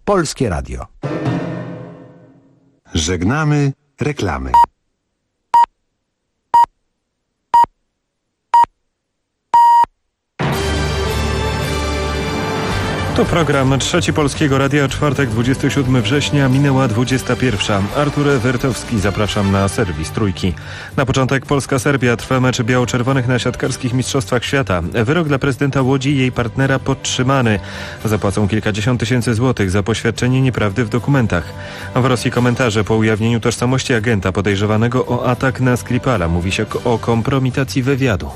Polskie Radio. Żegnamy reklamy. To program Trzeci Polskiego Radia, czwartek, 27 września, minęła 21. Artur Wertowski, zapraszam na serwis Trójki. Na początek Polska-Serbia, trwa mecz biało-czerwonych na siatkarskich mistrzostwach świata. Wyrok dla prezydenta Łodzi i jej partnera podtrzymany. Zapłacą kilkadziesiąt tysięcy złotych za poświadczenie nieprawdy w dokumentach. W Rosji komentarze po ujawnieniu tożsamości agenta podejrzewanego o atak na Skripala. Mówi się o kompromitacji wywiadu.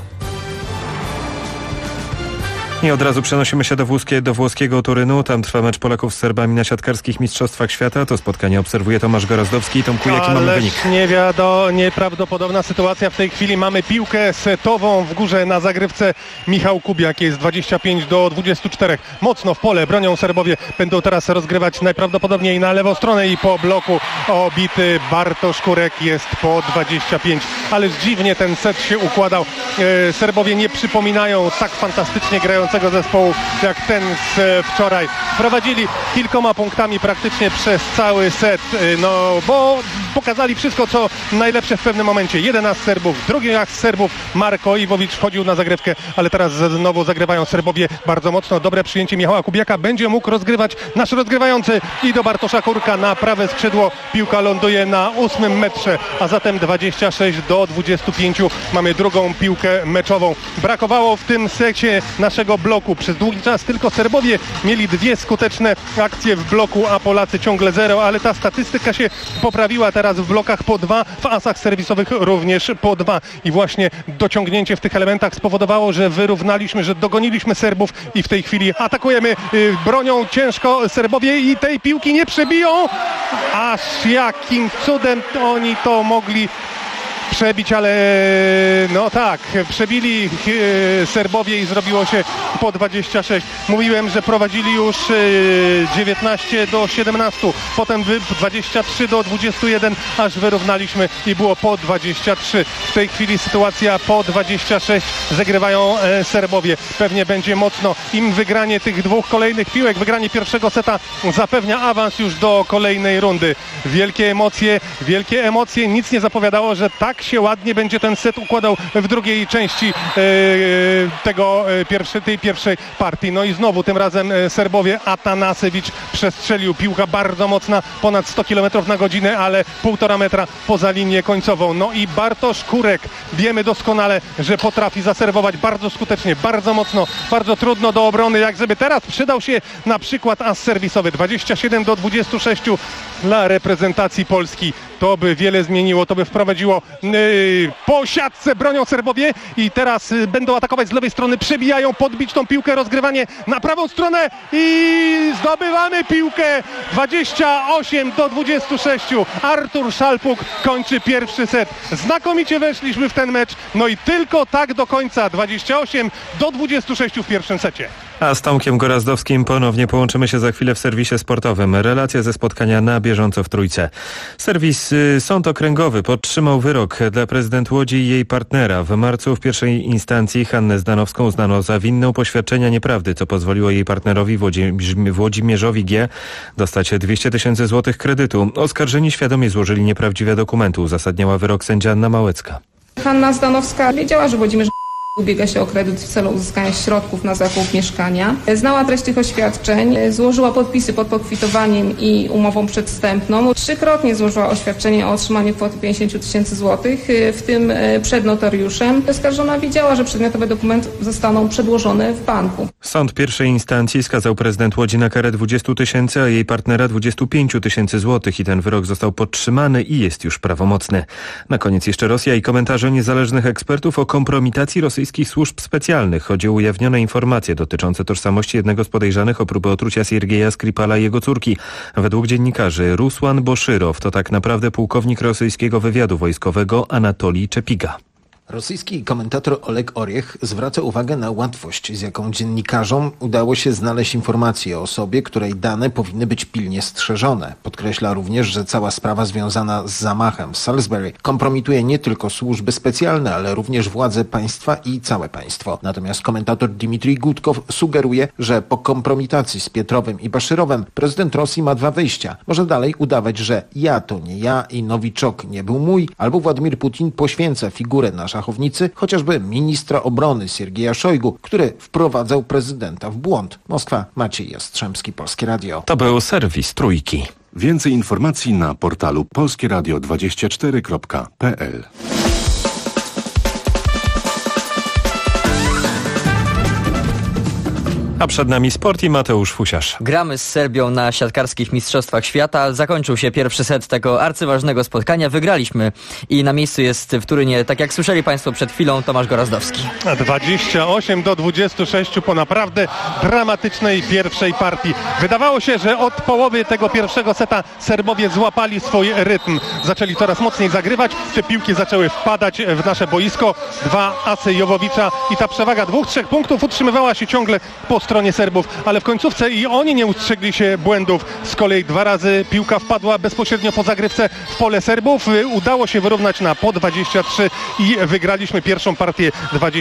I od razu przenosimy się do włoskiego Turynu. Tam trwa mecz Polaków z Serbami na siatkarskich mistrzostwach świata. To spotkanie obserwuje Tomasz Gorazdowski. Tomku, jaki mamy wynik? Nieprawdopodobna sytuacja w tej chwili. Mamy piłkę setową w górze na zagrywce. Michał Kubiak, jest 25-24. Mocno w pole bronią Serbowie. Będą teraz rozgrywać najprawdopodobniej na lewą stronę i po bloku obity Bartosz Kurek jest po 25. Ależ dziwnie ten set się układał. Serbowie nie przypominają tak fantastycznie grającego zespołu jak ten z wczoraj. Prowadzili kilkoma punktami praktycznie przez cały set, bo pokazali wszystko, co najlepsze w pewnym momencie. 11 Serbów, drugi raz Serbów, Marko Iwowicz wchodził na zagrywkę, ale teraz znowu zagrywają Serbowie bardzo mocno. Dobre przyjęcie Michała Kubiaka, będzie mógł rozgrywać nasz rozgrywający i do Bartosza Kurka na prawe skrzydło. Piłka ląduje na 8 metrze, a zatem 26-25. Mamy drugą piłkę meczową. Brakowało w tym secie naszego bloku. Przez długi czas tylko Serbowie mieli 2 skuteczne akcje w bloku, a Polacy ciągle 0, ale ta statystyka się poprawiła teraz w blokach po 2, w asach serwisowych również po 2 i właśnie dociągnięcie w tych elementach spowodowało, że wyrównaliśmy, że dogoniliśmy Serbów i w tej chwili atakujemy, bronią ciężko Serbowie i tej piłki nie przebiją, aż jakim cudem oni to mogli przebić, ale przebili Serbowie i zrobiło się po 26. Mówiłem, że prowadzili już 19-17, potem 23-21, aż wyrównaliśmy i było po 23. W tej chwili sytuacja po 26. Zagrywają Serbowie. Pewnie będzie mocno. Im wygranie tych 2 kolejnych piłek, wygranie pierwszego seta zapewnia awans już do kolejnej rundy. Wielkie emocje. Nic nie zapowiadało, że tak się ładnie będzie ten set układał w drugiej części tej pierwszej partii. No i znowu tym razem Serbowie. Atanasewicz przestrzelił, piłka bardzo mocna, ponad 100 km na godzinę, ale 1,5 metra poza linię końcową. No i Bartosz Kurek, wiemy doskonale, że potrafi zaserwować bardzo skutecznie, bardzo mocno, bardzo trudno do obrony, jak żeby teraz przydał się na przykład as serwisowy. 27-26 dla reprezentacji Polski. To by wiele zmieniło, to by wprowadziło po siatce, bronią Serbowie i teraz będą atakować z lewej strony, przebijają, podbić tą piłkę, rozgrywanie na prawą stronę i zdobywamy piłkę 28-26. Artur Szalpuk kończy pierwszy set. Znakomicie weszliśmy w ten mecz, no i tylko tak do końca, 28-26 w pierwszym secie. A z Tomkiem Gorazdowskim ponownie połączymy się za chwilę w serwisie sportowym. Relacja ze spotkania na bieżąco w Trójce. Serwis Sąd Okręgowy podtrzymał wyrok dla prezydent Łodzi i jej partnera. W marcu w pierwszej instancji Hannę Zdanowską uznano za winną poświadczenia nieprawdy, co pozwoliło jej partnerowi Włodzimierzowi G. dostać 200 tysięcy złotych kredytu. Oskarżeni świadomie złożyli nieprawdziwe dokumenty, uzasadniała wyrok sędzia Anna Małecka. Hanna Zdanowska wiedziała, że Włodzimierz ubiega się o kredyt w celu uzyskania środków na zakup mieszkania. Znała treść tych oświadczeń, złożyła podpisy pod pokwitowaniem i umową przedwstępną. 3-krotnie złożyła oświadczenie o otrzymaniu kwoty 50 tysięcy złotych, w tym przed notariuszem. Oskarżona wiedziała, że przedmiotowe dokumenty zostaną przedłożone w banku. Sąd pierwszej instancji skazał prezydent Łodzi na karę 20 tysięcy, a jej partnera 25 tysięcy złotych i ten wyrok został podtrzymany i jest już prawomocny. Na koniec jeszcze Rosja i komentarze niezależnych ekspertów o kompromitacji rosyjskich służb specjalnych. Chodzi o ujawnione informacje dotyczące tożsamości jednego z podejrzanych o próbę otrucia Siergieja Skripala i jego córki. Według dziennikarzy Rusłan Boszyrow to tak naprawdę pułkownik rosyjskiego wywiadu wojskowego Anatolij Czepiga. Rosyjski komentator Oleg Oriech zwraca uwagę na łatwość, z jaką dziennikarzom udało się znaleźć informacje o osobie, której dane powinny być pilnie strzeżone. Podkreśla również, że cała sprawa związana z zamachem w Salisbury kompromituje nie tylko służby specjalne, ale również władze państwa i całe państwo. Natomiast komentator Dmitrij Gudkow sugeruje, że po kompromitacji z Pietrowem i Baszyrowem prezydent Rosji ma dwa wyjścia. Może dalej udawać, że ja to nie ja i Nowiczok nie był mój, albo Władimir Putin poświęca figurę na szachownicy, chociażby ministra obrony Siergieja Szojgu, który wprowadzał prezydenta w błąd. Moskwa, Maciej Jastrzębski, Polskie Radio. To był serwis Trójki. Więcej informacji na portalu polskieradio24.pl. A przed nami sport i Mateusz Fusiarz. Gramy z Serbią na siatkarskich mistrzostwach świata. Zakończył się pierwszy set tego arcyważnego spotkania. Wygraliśmy i na miejscu jest w Turynie, tak jak słyszeli Państwo przed chwilą, Tomasz Gorazdowski. 28-26 po naprawdę dramatycznej pierwszej partii. Wydawało się, że od połowy tego pierwszego seta Serbowie złapali swój rytm. Zaczęli coraz mocniej zagrywać. Te piłki zaczęły wpadać w nasze boisko. Dwa asy Jowowicza i ta przewaga 2-3 punktów utrzymywała się ciągle po stronie Serbów, ale w końcówce i oni nie ustrzegli się błędów. Z kolei dwa razy piłka wpadła bezpośrednio po zagrywce w pole Serbów. Udało się wyrównać na po 23 i wygraliśmy pierwszą partię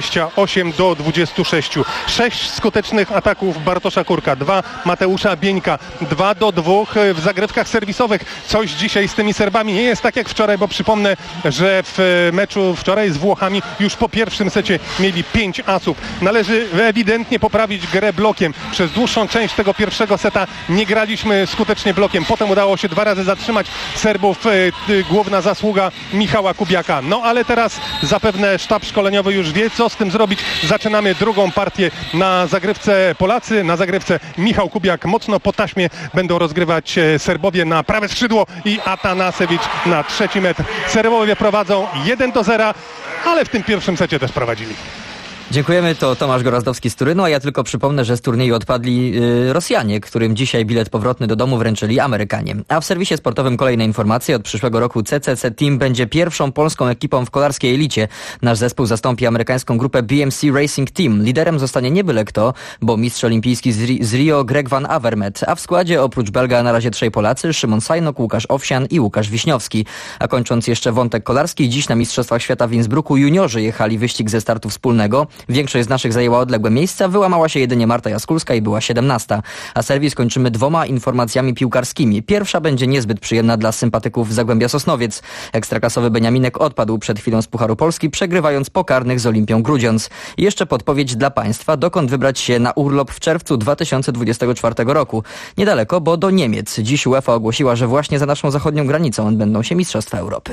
28-26. 6 skutecznych ataków Bartosza Kurka, 2 Mateusza Bieńka, 2-2 w zagrywkach serwisowych. Coś dzisiaj z tymi Serbami nie jest tak jak wczoraj, bo przypomnę, że w meczu wczoraj z Włochami już po pierwszym secie mieli 5 asów. Należy ewidentnie poprawić grę blokiem. Przez dłuższą część tego pierwszego seta nie graliśmy skutecznie blokiem. Potem udało się 2 razy zatrzymać Serbów. Główna zasługa Michała Kubiaka. No ale teraz zapewne sztab szkoleniowy już wie, co z tym zrobić. Zaczynamy drugą partię na zagrywce Polacy. Na zagrywce Michał Kubiak. Mocno po taśmie będą rozgrywać Serbowie na prawe skrzydło i Atanasewicz na trzeci metr. Serbowie prowadzą 1-0, ale w tym pierwszym secie też prowadzili. Dziękujemy, to Tomasz Gorazdowski z Turynu, a ja tylko przypomnę, że z turnieju odpadli Rosjanie, którym dzisiaj bilet powrotny do domu wręczyli Amerykanie. A w serwisie sportowym kolejne informacje. Od przyszłego roku CCC Team będzie pierwszą polską ekipą w kolarskiej elicie. Nasz zespół zastąpi amerykańską grupę BMC Racing Team. Liderem zostanie nie byle kto, bo mistrz olimpijski z Rio Greg Van Avermaet. A w składzie oprócz Belga na razie 3 Polacy, Szymon Sajnok, Łukasz Owsian i Łukasz Wiśniowski. A kończąc jeszcze wątek kolarski, dziś na Mistrzostwach Świata w Innsbrucku juniorzy jechali wyścig ze startu wspólnego. Większość z naszych zajęła odległe miejsca, wyłamała się jedynie Marta Jaskulska i była 17. A serwis kończymy 2 informacjami piłkarskimi. Pierwsza będzie niezbyt przyjemna dla sympatyków Zagłębia Sosnowiec. Ekstraklasowy Beniaminek odpadł przed chwilą z Pucharu Polski, przegrywając pokarnych z Olimpią Grudziądz. I jeszcze podpowiedź dla Państwa, dokąd wybrać się na urlop w czerwcu 2024 roku. Niedaleko, bo do Niemiec. Dziś UEFA ogłosiła, że właśnie za naszą zachodnią granicą odbędą się Mistrzostwa Europy.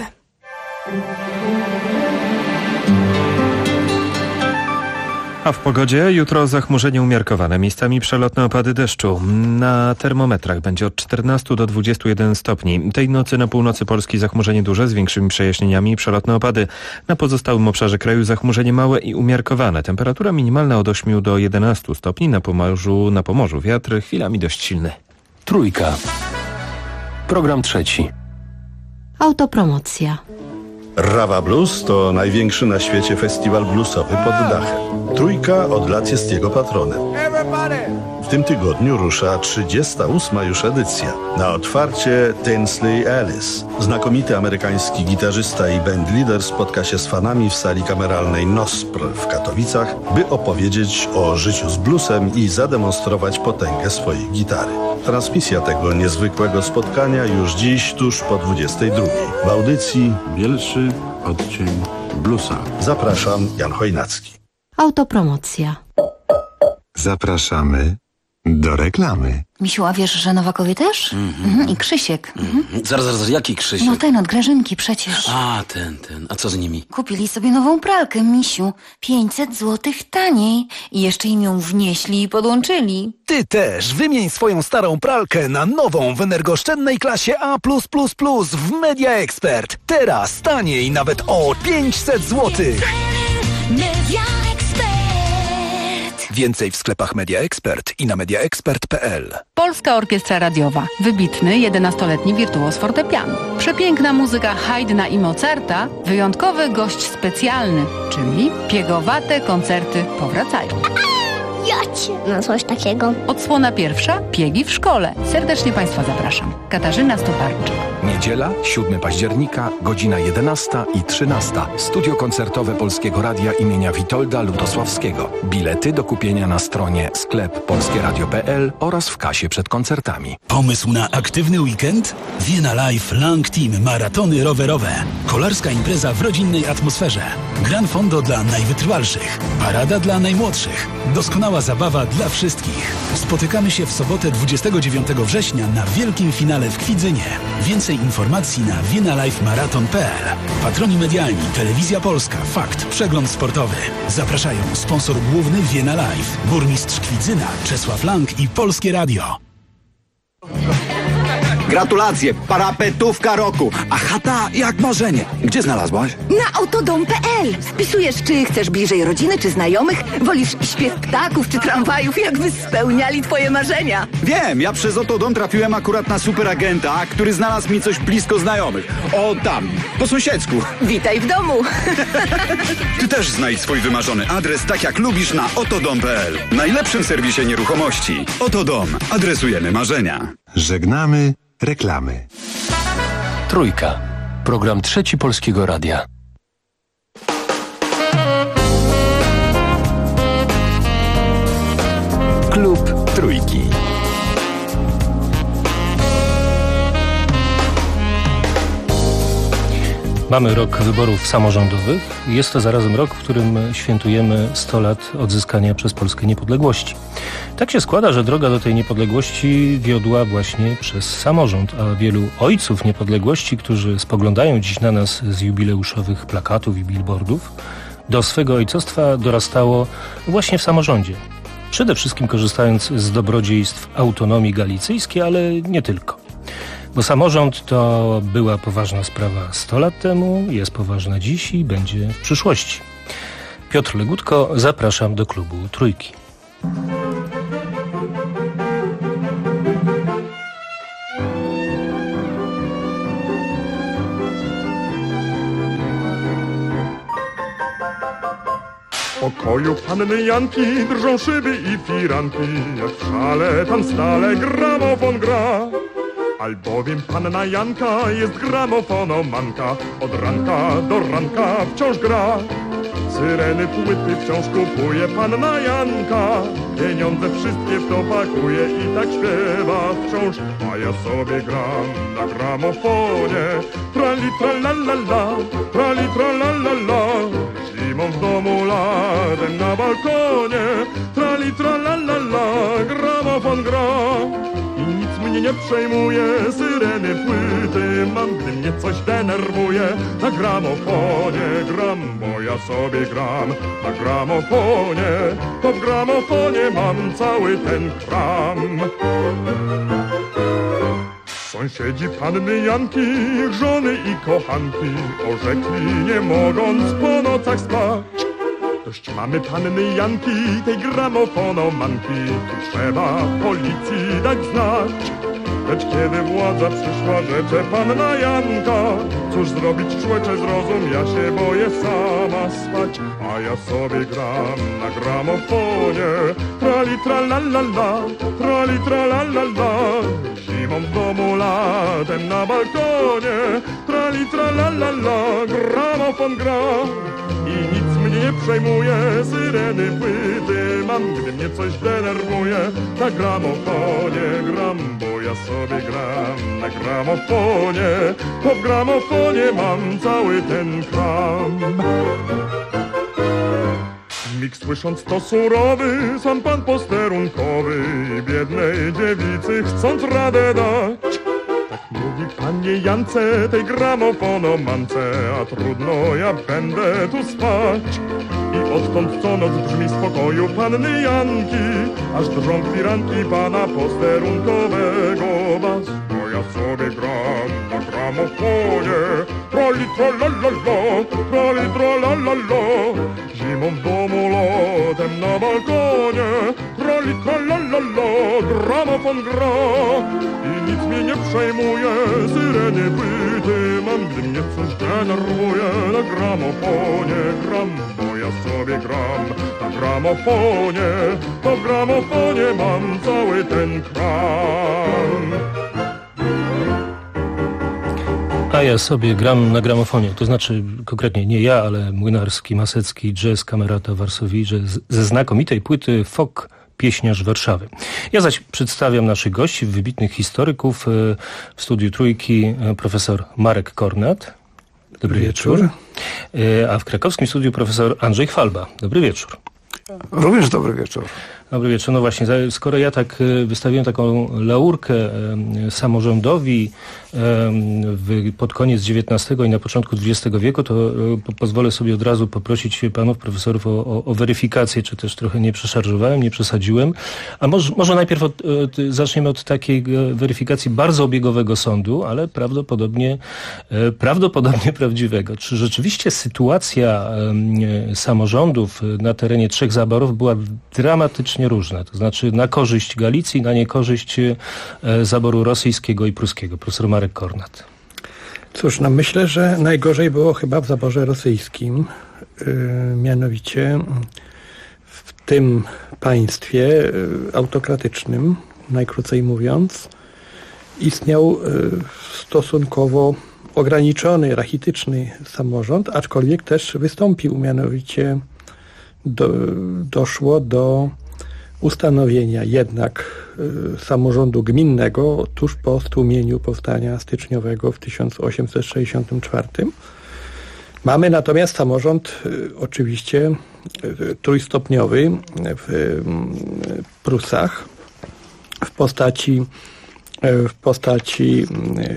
A w pogodzie jutro zachmurzenie umiarkowane, miejscami przelotne opady deszczu. Na termometrach będzie od 14 do 21 stopni. Tej nocy na północy Polski zachmurzenie duże z większymi przejaśnieniami i przelotne opady. Na pozostałym obszarze kraju zachmurzenie małe i umiarkowane. Temperatura minimalna od 8 do 11 stopni. Na Pomorzu wiatr chwilami dość silny. Trójka. Program trzeci. Autopromocja. Rawa Blues to największy na świecie festiwal bluesowy pod dachem. Trójka od lat jest jego patronem. W tym tygodniu rusza 38. już edycja. Na otwarcie Tinsley Ellis. Znakomity amerykański gitarzysta i bandleader spotka się z fanami w sali kameralnej NOSPR w Katowicach, by opowiedzieć o życiu z bluesem i zademonstrować potęgę swojej gitary. Transmisja tego niezwykłego spotkania już dziś tuż po 22. W audycji Bielszy odcień bluesa. zapraszam, Jan Chojnacki. Autopromocja. Zapraszamy do reklamy. Misiu, a wiesz, że Nowakowie też? I Krzysiek. Zaraz, jaki Krzysiek? No ten od Grażynki przecież. A, ten. A co z nimi? Kupili sobie nową pralkę, Misiu. 500 złotych taniej. I jeszcze im ją wnieśli i podłączyli. Ty też wymień swoją starą pralkę na nową w energooszczędnej klasie A+++ w Media Expert. Teraz taniej nawet o 500 złotych. Media Expert. Więcej w sklepach Media Expert i na mediaexpert.pl. Polska Orkiestra Radiowa. Wybitny 11-letni wirtuoz fortepianu. Przepiękna muzyka Haydna i Mozarta. Wyjątkowy gość specjalny, czyli piegowate koncerty powracają. Jacie. No coś takiego. Odsłona pierwsza. Piegi w szkole. Serdecznie Państwa zapraszam. Katarzyna Stoparczyk. Niedziela, 7 października, godzina 11 i 13. Studio koncertowe Polskiego Radia imienia Witolda Lutosławskiego. Bilety do kupienia na stronie sklep polskieradio.pl oraz w kasie przed koncertami. Pomysł na aktywny weekend? Vienna Life Long Team Maratony rowerowe. Kolarska impreza w rodzinnej atmosferze. Gran fondo dla najwytrwalszych. Parada dla najmłodszych. Doskonała zabawa dla wszystkich. Spotykamy się w sobotę 29 września na wielkim finale w Kwidzynie. Więcej informacji na viennalifemarathon.pl. Patroni medialni Telewizja Polska, Fakt, Przegląd Sportowy. Zapraszają sponsor główny Vienna Life, burmistrz Kwidzyna Czesław Lang i Polskie Radio. Gratulacje, parapetówka roku, a chata jak marzenie. Gdzie znalazłaś? Na autodom.pl. Wpisujesz, czy chcesz bliżej rodziny, czy znajomych, wolisz śpiew ptaków, czy tramwajów, jakby spełniali twoje marzenia. Wiem, ja przez Autodom trafiłem akurat na superagenta, który znalazł mi coś blisko znajomych. O tam, po sąsiedzku. Witaj w domu. Ty też znajdź swój wymarzony adres tak jak lubisz na autodom.pl. Najlepszym serwisie nieruchomości. Autodom. Adresujemy marzenia. Żegnamy reklamy. Trójka. Program Trzeci Polskiego Radia. Klub Trójki. Mamy rok wyborów samorządowych. Jest to zarazem rok, w którym świętujemy 100 lat odzyskania przez Polskę niepodległości. Tak się składa, że droga do tej niepodległości wiodła właśnie przez samorząd, a wielu ojców niepodległości, którzy spoglądają dziś na nas z jubileuszowych plakatów i billboardów, do swego ojcostwa dorastało właśnie w samorządzie. Przede wszystkim korzystając z dobrodziejstw autonomii galicyjskiej, ale nie tylko. Bo samorząd to była poważna sprawa 100 lat temu, jest poważna dziś i będzie w przyszłości. Piotr Legutko, zapraszam do klubu Trójki. W pokoju panny Janki drżą szyby i firanki, jak w szale tam stale gramofon gra. Albowiem panna Janka jest gramofonomanka, od ranka do ranka wciąż gra. Syreny płyty wciąż kupuje panna Janka, pieniądze wszystkie w to pakuje i tak śpiewa wciąż. A ja sobie gram na gramofonie, trali tralalala, trali tralalala. Zimą w domu, latem na balkonie, trali tralalala, gramofon gra. I nic mnie nie przejmuje, syreny płyty mam, gdy mnie coś denerwuje. Na gramofonie gram, bo ja sobie gram. Na gramofonie, to w gramofonie mam cały ten kram. Sąsiedzi panny Janki, ich żony i kochanki orzekli, nie mogąc po nocach spać. Dość mamy panny Janki, tej gramofonomanki, tu trzeba policji dać znać. Lecz kiedy władza przyszła, rzecze panna Janka, cóż zrobić, człecze, zrozum, ja się boję sama spać. A ja sobie gram na gramofonie, trali tralalala, trali tralalala. Zimą w domu, latem na balkonie, trali tralalala, gramofon gra. I nic mnie nie przejmuje, syreny płyty mam, gdy mnie coś denerwuje. Na gramofonie gram, bo ja sobie gram. Na gramofonie, po gramofonie mam cały ten kram. Mig słysząc to surowy, sam pan posterunkowy biednej dziewicy chcąc radę dać. Tak mówi panie Jance, tej gramofonomance, a trudno, ja będę tu spać. I odtąd co noc brzmi z pokoju panny Janki, aż drżą firanki pana posterunkowego bas. Bo ja sobie gram na gramofonie, troli trolalala, troli trolalala. Zimą w domu, latem na balkonie, gramofon gra i nic mnie nie przejmuje, syreny byty mam, gdy mnie coś denerwuje. Na gramofonie gram, bo ja sobie gram, na gramofonie, bo w gramofonie mam cały ten kram. A ja sobie gram na gramofonie, to znaczy konkretnie nie ja, ale Młynarski, Masecki, jazz, Kamerata Warsowii, ze znakomitej płyty Folk, pieśniarz Warszawy. Ja zaś przedstawiam naszych gości, wybitnych historyków. W studiu Trójki profesor Marek Kornat. Dobry wieczór. A w krakowskim studiu profesor Andrzej Chwalba. Dobry wieczór. Również dobry wieczór. Dobry wieczór. No właśnie, skoro ja tak wystawiłem taką laurkę samorządowi pod koniec XIX i na początku XX wieku, to pozwolę sobie od razu poprosić panów profesorów o weryfikację, czy też trochę nie przeszarżowałem, nie przesadziłem. A może najpierw zaczniemy od takiej weryfikacji bardzo obiegowego sądu, ale prawdopodobnie prawdziwego. Czy rzeczywiście sytuacja samorządów na terenie trzech zaborów była dramatycznie różna? To znaczy na korzyść Galicji, na niekorzyść zaboru rosyjskiego i pruskiego. Profesor Marek Kornat. Cóż, no myślę, że najgorzej było chyba w zaborze rosyjskim. Mianowicie w tym państwie autokratycznym, najkrócej mówiąc, istniał stosunkowo ograniczony, rachityczny samorząd, aczkolwiek też wystąpił, mianowicie doszło do ustanowienia jednak samorządu gminnego tuż po stłumieniu powstania styczniowego w 1864. Mamy natomiast samorząd oczywiście trójstopniowy w Prusach w postaci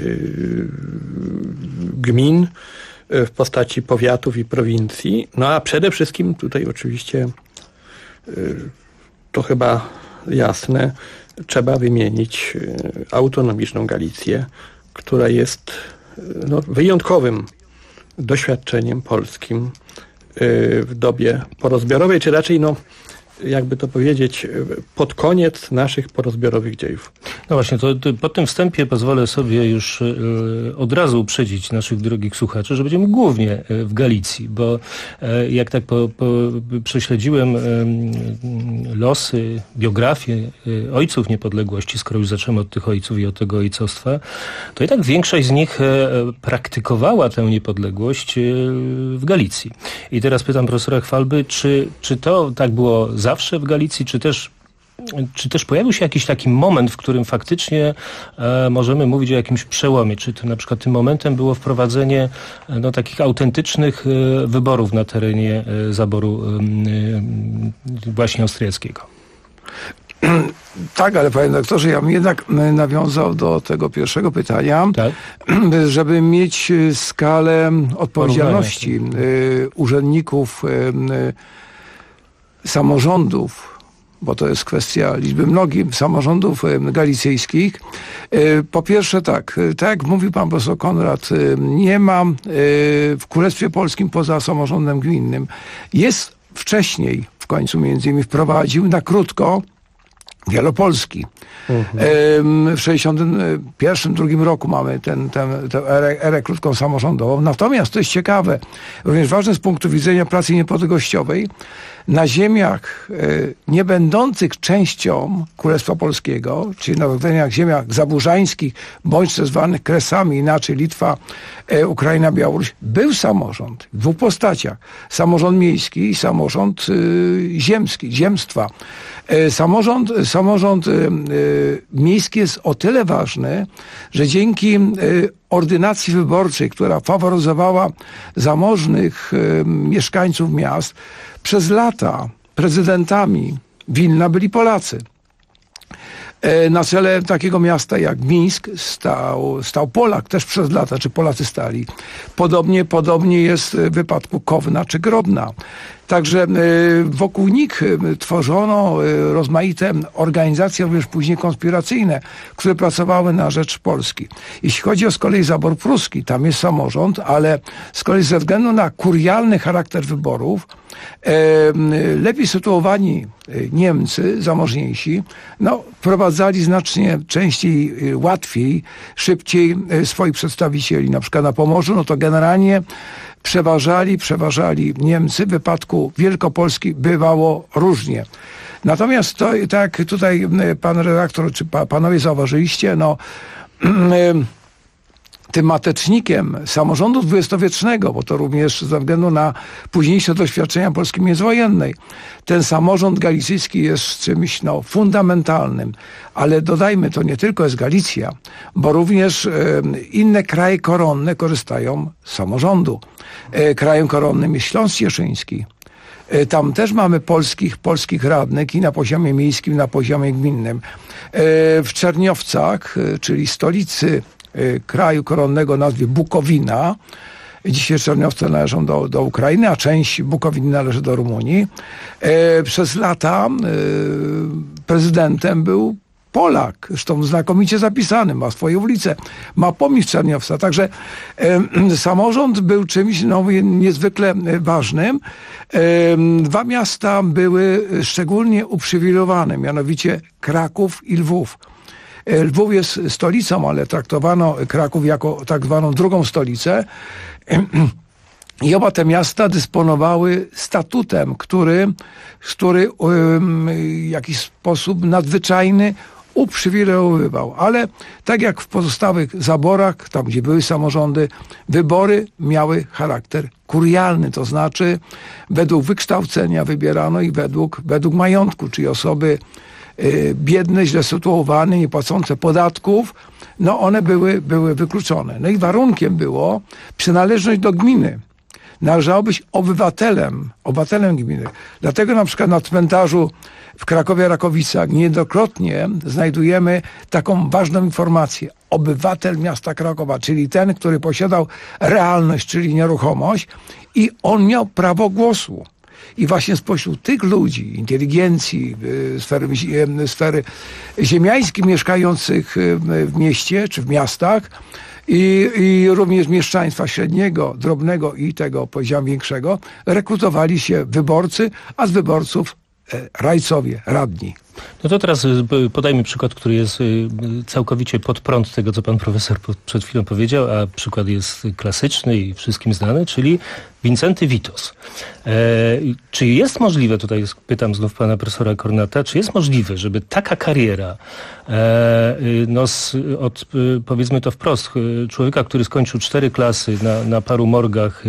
gmin, w postaci powiatów i prowincji. No a przede wszystkim tutaj oczywiście to chyba jasne, trzeba wymienić autonomiczną Galicję, która jest wyjątkowym doświadczeniem polskim w dobie porozbiorowej, czy raczej jakby to powiedzieć, pod koniec naszych porozbiorowych dziejów. No właśnie, to po tym wstępie pozwolę sobie już od razu uprzedzić naszych drogich słuchaczy, że będziemy głównie w Galicji, bo jak tak prześledziłem losy, biografię ojców niepodległości, skoro już zaczęmy od tych ojców i od tego ojcostwa, to jednak większość z nich praktykowała tę niepodległość w Galicji. I teraz pytam profesora Chwalby, czy to tak było zawsze w Galicji, czy też pojawił się jakiś taki moment, w którym faktycznie możemy mówić o jakimś przełomie? Czy to na przykład tym momentem było wprowadzenie takich autentycznych wyborów na terenie zaboru właśnie austriackiego? Tak, ale panie doktorze, ja bym jednak nawiązał do tego pierwszego pytania, tak? Żeby mieć skalę odpowiedzialności urzędników samorządów, bo to jest kwestia liczby mnogich samorządów galicyjskich. Po pierwsze tak jak mówił pan profesor Konrad, nie ma w Królestwie Polskim poza samorządem gminnym. Jest wcześniej, w końcu między innymi wprowadził na krótko Wielopolski. W 1961-1962 roku mamy tę erę krótką samorządową. Natomiast to jest ciekawe, również ważne z punktu widzenia pracy niepodległościowej, na ziemiach nie będących częścią Królestwa Polskiego, czyli na ziemiach zaburzańskich, bądź też zwanych Kresami, inaczej Litwa, Ukraina, Białoruś, był samorząd w dwóch postaciach. Samorząd miejski i samorząd ziemski, ziemstwa. Samorząd miejski jest o tyle ważny, że dzięki ordynacji wyborczej, która faworyzowała zamożnych mieszkańców miast, przez lata prezydentami Wilna byli Polacy. Na czele takiego miasta jak Mińsk stał Polak, też przez lata, czy Polacy stali. Podobnie jest w wypadku Kowna czy Grodna. Także wokół nich tworzono rozmaite organizacje, również później konspiracyjne, które pracowały na rzecz Polski. Jeśli chodzi z kolei zabór pruski, tam jest samorząd, ale z kolei ze względu na kurialny charakter wyborów, Lepiej sytuowani Niemcy, zamożniejsi, wprowadzali znacznie częściej, łatwiej, szybciej swoich przedstawicieli. Na przykład na Pomorzu, to generalnie przeważali Niemcy. W wypadku Wielkopolski bywało różnie. Natomiast to, tak tutaj pan redaktor, czy panowie zauważyliście, tym matecznikiem samorządu dwudziestowiecznego, bo to również ze względu na późniejsze doświadczenia Polski międzywojennej, ten samorząd galicyjski jest czymś fundamentalnym. Ale dodajmy, to nie tylko jest Galicja, bo również inne kraje koronne korzystają z samorządu. Krajem koronnym jest Śląsk Cieszyński. Tam też mamy polskich radnych i na poziomie miejskim, i na poziomie gminnym. W Czerniowcach, czyli stolicy kraju koronnego o nazwie Bukowina. Dzisiaj Czerniowce należą do Ukrainy, a część Bukowiny należy do Rumunii. Przez lata prezydentem był Polak, zresztą znakomicie zapisany, ma swoje ulice, ma pomnik Czerniowca. Także samorząd był czymś niezwykle ważnym. Dwa miasta były szczególnie uprzywilejowane, mianowicie Kraków i Lwów. Lwów jest stolicą, ale traktowano Kraków jako tak zwaną drugą stolicę. I oba te miasta dysponowały statutem, który w jakiś sposób nadzwyczajny uprzywilejowywał. Ale tak jak w pozostałych zaborach, tam gdzie były samorządy, wybory miały charakter kurialny, to znaczy według wykształcenia wybierano i według majątku, czyli osoby biedne, źle sytuowane, nie płacące podatków, one były wykluczone. I warunkiem było przynależność do gminy. Należało być obywatelem gminy. Dlatego na przykład na cmentarzu w Krakowie-Rakowicach niejednokrotnie znajdujemy taką ważną informację. Obywatel miasta Krakowa, czyli ten, który posiadał realność, czyli nieruchomość, i on miał prawo głosu. I właśnie spośród tych ludzi, inteligencji, sfery ziemiańskiej mieszkających w mieście czy w miastach i również mieszczaństwa średniego, drobnego i tego, powiedziałem, większego, rekrutowali się wyborcy, a z wyborców rajcowie, radni. No to teraz podajmy przykład, który jest całkowicie pod prąd tego, co pan profesor przed chwilą powiedział, a przykład jest klasyczny i wszystkim znany, czyli Wincenty Witos. Czy jest możliwe, tutaj pytam znów pana profesora Kornata, czy jest możliwe, żeby taka kariera od, powiedzmy to wprost, człowieka, który skończył 4 klasy na paru morgach,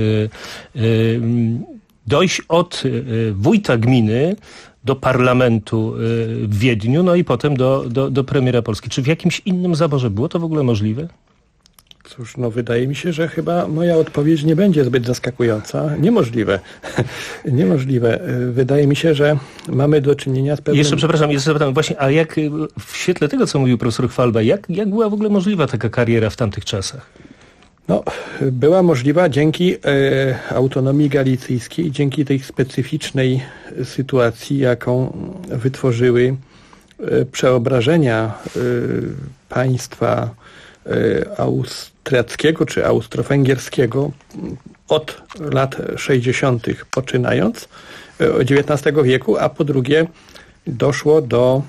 dojść od wójta gminy do parlamentu w Wiedniu, i potem do premiera Polski. Czy w jakimś innym zaborze było to w ogóle możliwe? Cóż, wydaje mi się, że chyba moja odpowiedź nie będzie zbyt zaskakująca. Niemożliwe. Niemożliwe. Wydaje mi się, że mamy do czynienia z pewnym... Jeszcze zapytam właśnie, a jak w świetle tego, co mówił profesor Chwalba, jak była w ogóle możliwa taka kariera w tamtych czasach? Była możliwa dzięki autonomii galicyjskiej, dzięki tej specyficznej sytuacji, jaką wytworzyły przeobrażenia państwa austriackiego czy austro-węgierskiego od lat 60. poczynając XIX wieku, a po drugie doszło do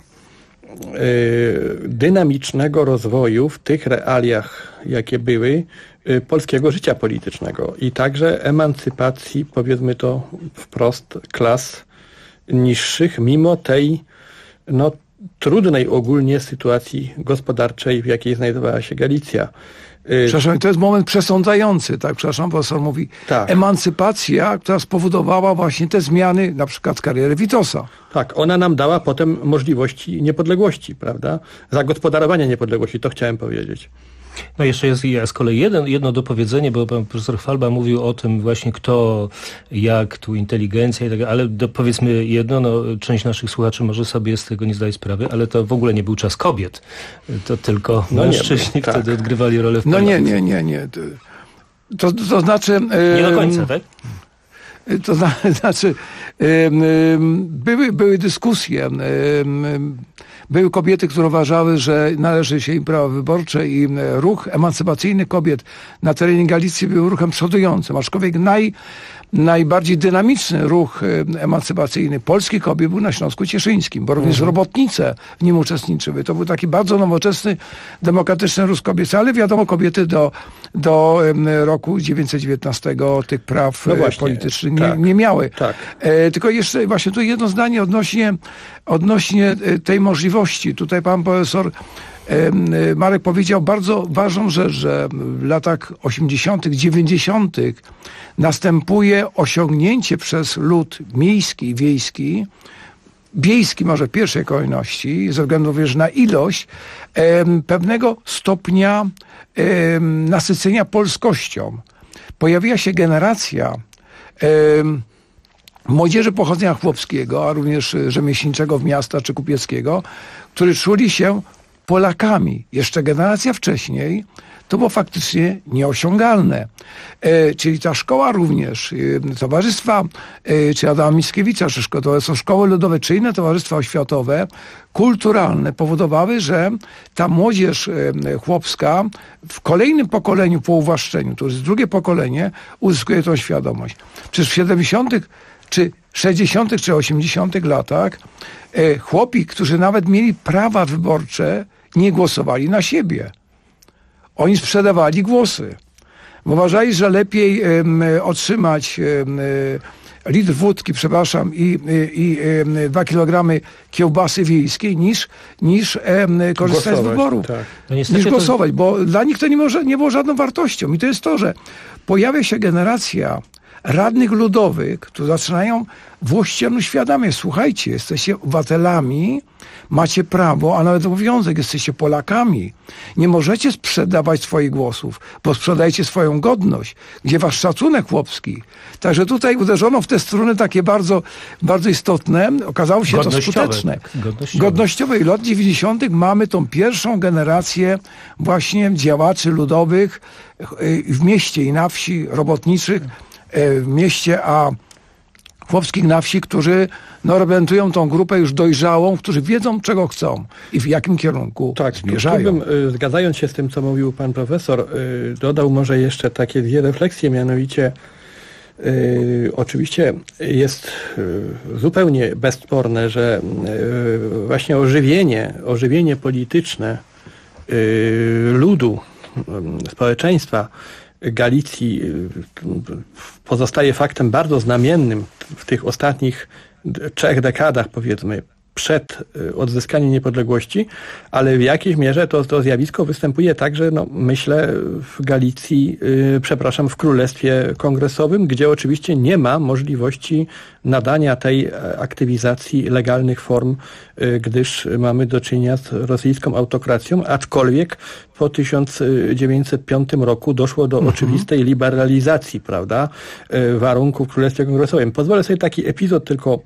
dynamicznego rozwoju w tych realiach, jakie były, polskiego życia politycznego i także emancypacji, powiedzmy to wprost, klas niższych, mimo tej trudnej ogólnie sytuacji gospodarczej, w jakiej znajdowała się Galicja. Przepraszam, to jest moment przesądzający, tak? Przepraszam, profesor mówi. Tak. Emancypacja, która spowodowała właśnie te zmiany, na przykład kariery Witosa. Tak, ona nam dała potem możliwości niepodległości, prawda? Zagospodarowania niepodległości, to chciałem powiedzieć. Jeszcze jest z kolei jedno dopowiedzenie, bo pan profesor Chwalba mówił o tym właśnie kto, jak, tu inteligencja i tak dalej, ale powiedzmy jedno, część naszych słuchaczy może sobie z tego nie zdaje sprawy, ale to w ogóle nie był czas kobiet. To tylko mężczyźni wtedy odgrywali rolę w parlamencie. Nie. To znaczy... Nie do końca, tak? To znaczy były dyskusje. Były kobiety, które uważały, że należy się im prawo wyborcze i ruch emancypacyjny kobiet na terenie Galicji był ruchem przodującym, aczkolwiek najbardziej dynamiczny ruch emancypacyjny polskich kobiet był na Śląsku Cieszyńskim, bo również robotnice w nim uczestniczyły. To był taki bardzo nowoczesny, demokratyczny ruch kobiecy, ale wiadomo, kobiety do roku 1919 tych praw politycznych nie miały. Tak. Tylko jeszcze właśnie tu jedno zdanie odnośnie tej możliwości. Tutaj pan profesor Marek powiedział bardzo ważną rzecz, że w latach 80., 90. następuje osiągnięcie przez lud miejski i wiejski może w pierwszej kolejności, ze względu również na ilość, pewnego stopnia nasycenia polskością. Pojawiła się generacja młodzieży pochodzenia chłopskiego, a również rzemieślniczego w miasta czy kupieckiego, którzy czuli się Polakami. Jeszcze generacja wcześniej to było faktycznie nieosiągalne. Czyli ta szkoła również, towarzystwa, czy Adama Mickiewicza, czy to są szkoły ludowe, czy inne towarzystwa oświatowe, kulturalne, powodowały, że ta młodzież chłopska w kolejnym pokoleniu po uwłaszczeniu, to jest drugie pokolenie, uzyskuje tą świadomość. Przecież w 70., czy 60., czy 80. latach chłopi, którzy nawet mieli prawa wyborcze, nie głosowali na siebie. Oni sprzedawali głosy. Bo uważali, że lepiej otrzymać litr wódki, i 2 kilogramy kiełbasy wiejskiej, niż korzystać z wyborów. Tak. No niż głosować, bo dla nich to nie było żadną wartością. I to jest to, że pojawia się generacja radnych ludowych, którzy zaczynają włościanu uświadamiać. Słuchajcie, jesteście obywatelami, macie prawo, a nawet obowiązek, jesteście Polakami. Nie możecie sprzedawać swoich głosów, bo sprzedajecie swoją godność. Gdzie wasz szacunek chłopski? Także tutaj uderzono w te struny takie bardzo, bardzo istotne. Okazało się to skuteczne. Godnościowe. I lat 90. mamy tą pierwszą generację właśnie działaczy ludowych w mieście i na wsi, robotniczych, w mieście, a chłopskich na wsi, którzy reprezentują tą grupę już dojrzałą, którzy wiedzą, czego chcą i w jakim kierunku zmierzają. Zgadzając się z tym, co mówił pan profesor, dodał może jeszcze takie dwie refleksje, mianowicie oczywiście jest zupełnie bezsporne, że właśnie ożywienie polityczne ludu, społeczeństwa Galicji pozostaje faktem bardzo znamiennym w tych ostatnich 3 dekadach, powiedzmy, przed odzyskaniem niepodległości, ale w jakiejś mierze to zjawisko występuje także, myślę, w Galicji, w Królestwie Kongresowym, gdzie oczywiście nie ma możliwości nadania tej aktywizacji legalnych form, gdyż mamy do czynienia z rosyjską autokracją, aczkolwiek po 1905 roku doszło do oczywistej liberalizacji, prawda, warunków w Królestwie Kongresowym. Pozwolę sobie taki epizod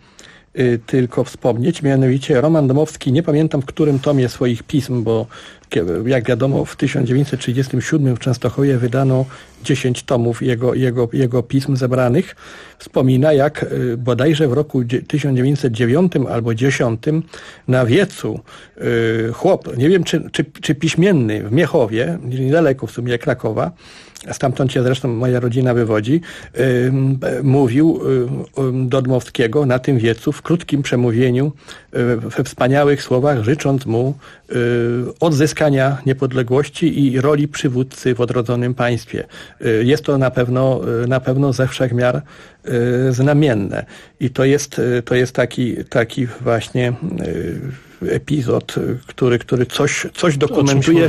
tylko wspomnieć, mianowicie Roman Dmowski, nie pamiętam w którym tomie swoich pism, bo jak wiadomo w 1937 w Częstochowie wydano 10 tomów jego pism zebranych. Wspomina, jak bodajże w roku 1909 albo 10 na wiecu chłop, nie wiem czy piśmienny, w Miechowie, niedaleko w sumie Krakowa, stamtąd się zresztą moja rodzina wywodzi, mówił do Dmowskiego na tym wiecu w krótkim przemówieniu, we wspaniałych słowach, życząc mu odzyskania niepodległości i roli przywódcy w odrodzonym państwie. Jest to na pewno ze wszech miar znamienne. I to jest taki właśnie epizod, który coś dokumentuje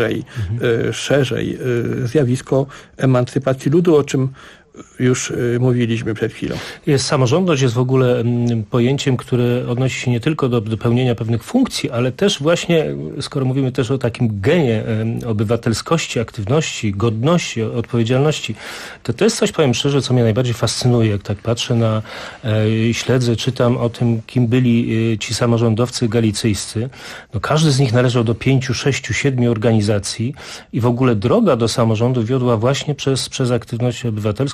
szerzej zjawisko emancypacji ludu, o czym już mówiliśmy przed chwilą. Samorządność jest w ogóle pojęciem, które odnosi się nie tylko do pełnienia pewnych funkcji, ale też właśnie, skoro mówimy też o takim genie obywatelskości, aktywności, godności, odpowiedzialności, to jest coś, powiem szczerze, co mnie najbardziej fascynuje, jak tak patrzę śledzę, czytam o tym, kim byli ci samorządowcy galicyjscy. Każdy z nich należał do 5, 6, 7 organizacji i w ogóle droga do samorządu wiodła właśnie przez aktywność obywatelską,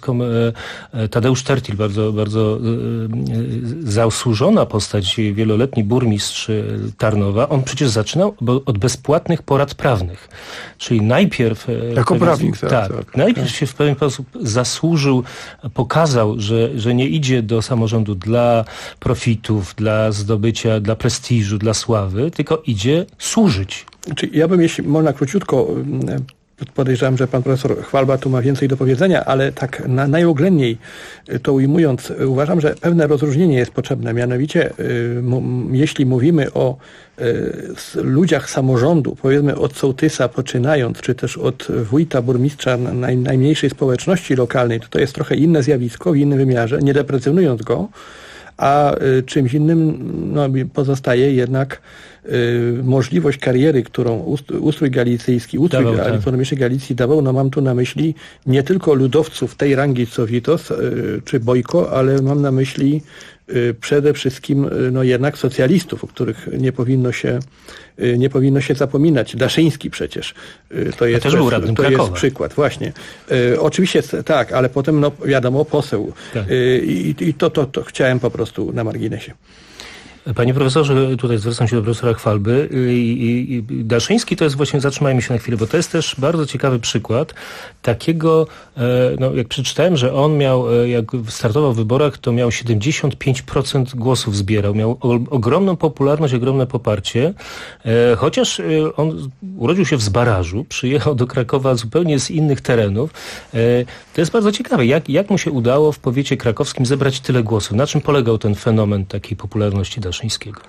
Polską Tadeusz Tertil, bardzo, bardzo zasłużona postać, wieloletni burmistrz Tarnowa. On przecież zaczynał od bezpłatnych porad prawnych. Czyli najpierw... Jako prawnik, tak. Najpierw się w pewien sposób zasłużył, pokazał, że nie idzie do samorządu dla profitów, dla zdobycia, dla prestiżu, dla sławy, tylko idzie służyć. Ja bym, jeśli można króciutko, podejrzewam, że pan profesor Chwalba tu ma więcej do powiedzenia, ale tak najoględniej to ujmując, uważam, że pewne rozróżnienie jest potrzebne. Mianowicie, jeśli mówimy o ludziach samorządu, powiedzmy od sołtysa poczynając, czy też od wójta, burmistrza najmniejszej społeczności lokalnej, to jest trochę inne zjawisko, w innym wymiarze, nie deprecjonując go, a czymś innym pozostaje jednak możliwość kariery, którą ustrój galicyjski, autonomiczny Galicji dawał. Mam tu na myśli nie tylko ludowców tej rangi co Witos czy Bojko, ale mam na myśli przede wszystkim jednak socjalistów, o których nie powinno się zapominać. Daszyński przecież. To jest, też był radnym Krakowa. Jest przykład, właśnie. Oczywiście tak, ale potem wiadomo, poseł. Tak. I to chciałem po prostu na marginesie. Panie profesorze, tutaj zwracam się do profesora Chwalby. Daszyński to jest właśnie, zatrzymajmy się na chwilę, bo to jest też bardzo ciekawy przykład takiego, jak przeczytałem, że on miał, jak startował w wyborach, to miał 75% głosów zbierał. Miał ogromną popularność, ogromne poparcie, chociaż on urodził się w Zbarażu, przyjechał do Krakowa zupełnie z innych terenów. To jest bardzo ciekawe, jak mu się udało w powiecie krakowskim zebrać tyle głosów? Na czym polegał ten fenomen takiej popularności Daszyńskiego?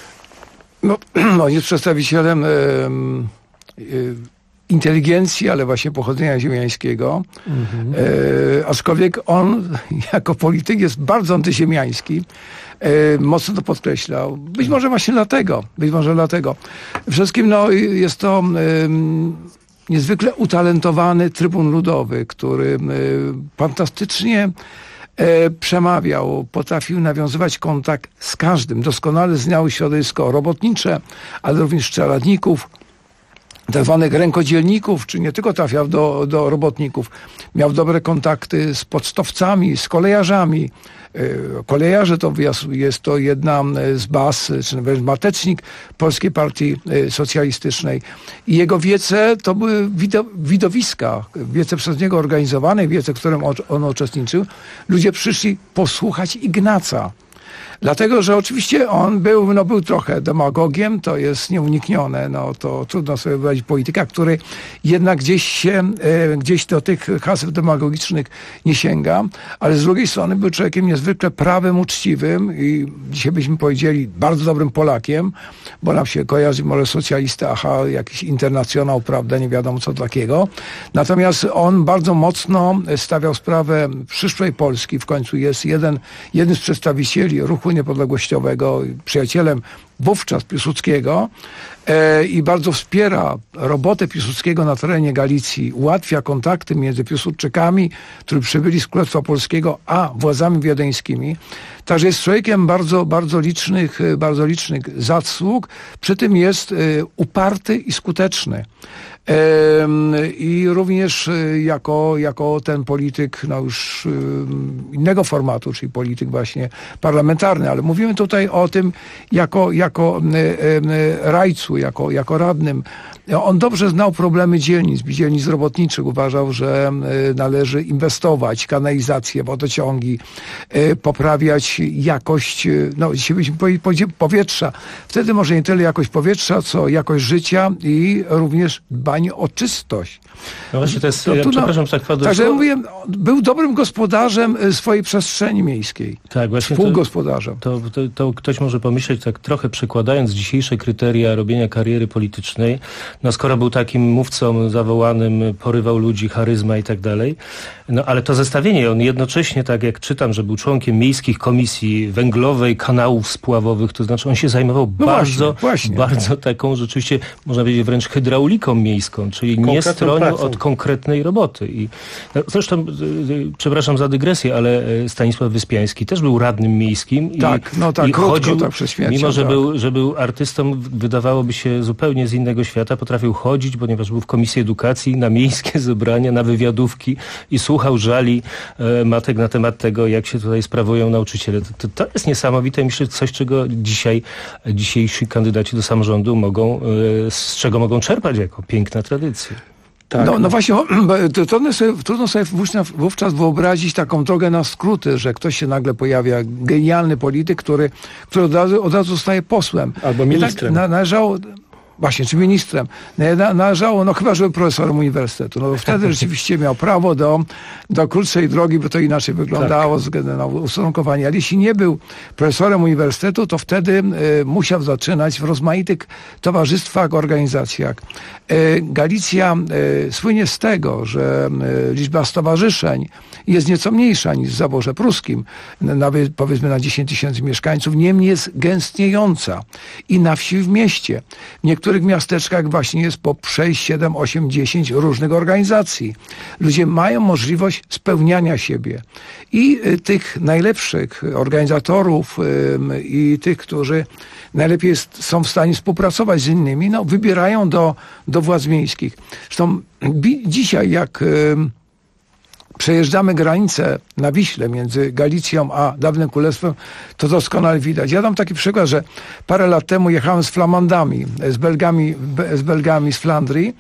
Jest przedstawicielem inteligencji, ale właśnie pochodzenia ziemiańskiego. Aczkolwiek on jako polityk jest bardzo antyziemiański. Mocno to podkreślał. Być może właśnie dlatego. Wszystkim jest to niezwykle utalentowany trybun ludowy, który fantastycznie przemawiał, potrafił nawiązywać kontakt z każdym. Doskonale znał środowisko robotnicze, ale również czeladników, tak zwanych rękodzielników, czy nie tylko trafiał do robotników. Miał dobre kontakty z pocztowcami, z kolejarzami. Kolejarze to jest to jedna z baz, czy wręcz matecznik Polskiej Partii Socjalistycznej. I jego wiece to były widowiska, wiece przez niego organizowane, wiece, w którym on uczestniczył. Ludzie przyszli posłuchać Ignaca. Dlatego, że oczywiście on był trochę demagogiem, to jest nieuniknione, to trudno sobie wyobrazić polityka, który jednak gdzieś do tych haseł demagogicznych nie sięga, ale z drugiej strony był człowiekiem niezwykle prawym, uczciwym i dzisiaj byśmy powiedzieli bardzo dobrym Polakiem, bo nam się kojarzy może socjalista, jakiś internacjonał, prawda, nie wiadomo co takiego. Natomiast on bardzo mocno stawiał sprawę przyszłej Polski, w końcu jest jednym z przedstawicieli ruchu niepodległościowego, przyjacielem wówczas Piłsudskiego i bardzo wspiera robotę Piłsudskiego na terenie Galicji, ułatwia kontakty między Piłsudczykami, którzy przybyli z Królestwa Polskiego, a władzami wiedeńskimi. Także jest człowiekiem bardzo licznych zasług, przy tym jest uparty i skuteczny. I również jako ten polityk już innego formatu, czyli polityk właśnie parlamentarny, ale mówimy tutaj o tym jako rajcu, jako radnym. On dobrze znał problemy dzielnic robotniczych. Uważał, że należy inwestować, kanalizację, wodociągi, poprawiać jakość, dzisiaj byśmy powiedzieli powietrza. Wtedy może nie tyle jakość powietrza, co jakość życia i również dbanie o czystość. No właśnie, to jest, przepraszam, że tak wpadłem. Także mówię, był dobrym gospodarzem swojej przestrzeni miejskiej. Tak, właśnie. Współgospodarzem. To ktoś może pomyśleć, tak trochę przekładając dzisiejsze kryteria robienia kariery politycznej, skoro był takim mówcą zawołanym, porywał ludzi, charyzma i tak dalej, ale to zestawienie, on jednocześnie, tak jak czytam, że był członkiem miejskich komisji węglowej, kanałów spławowych, to znaczy on się zajmował bardzo taką rzeczywiście, można powiedzieć, wręcz hydrauliką miejską. miejską, czyli nie stronił od konkretnej roboty. I zresztą, przepraszam za dygresję, ale Stanisław Wyspiański też był radnym miejskim i chodził, przez śmierć, mimo że był artystą, wydawałoby się zupełnie z innego świata, potrafił chodzić, ponieważ był w Komisji Edukacji, na miejskie zebrania, na wywiadówki i słuchał żali matek na temat tego, jak się tutaj sprawują nauczyciele. To jest niesamowite, myślę, coś, czego dzisiejsi kandydaci do samorządu z czego mogą czerpać jako piękna tradycja. Tak. No właśnie, trudno sobie wówczas wyobrazić taką drogę na skróty, że ktoś się nagle pojawia, genialny polityk, który od razu staje posłem. Albo ministrem. Właśnie, czy ministrem. Należało, chyba, że był profesorem uniwersytetu. No wtedy rzeczywiście miał prawo do krótszej drogi, bo to inaczej wyglądało ze względu na ustosunkowanie. Ale jeśli nie był profesorem uniwersytetu, to wtedy musiał zaczynać w rozmaitych towarzystwach, organizacjach. Galicja słynie z tego, że liczba stowarzyszeń jest nieco mniejsza niż w zaborze pruskim, nawet powiedzmy na 10 000 mieszkańców, niemniej jest gęstniejąca. I na wsi, w mieście. W niektórych miasteczkach właśnie jest po 6, 7, 8, 10 różnych organizacji. Ludzie mają możliwość spełniania siebie. I tych najlepszych organizatorów i tych, którzy najlepiej są w stanie współpracować z innymi, wybierają do władz miejskich. Zresztą dzisiaj, jak przejeżdżamy granicę na Wiśle między Galicją a dawnym Królestwem, to doskonale widać. Ja dam taki przykład, że parę lat temu jechałem z Flamandami, z Belgami z Flandrii,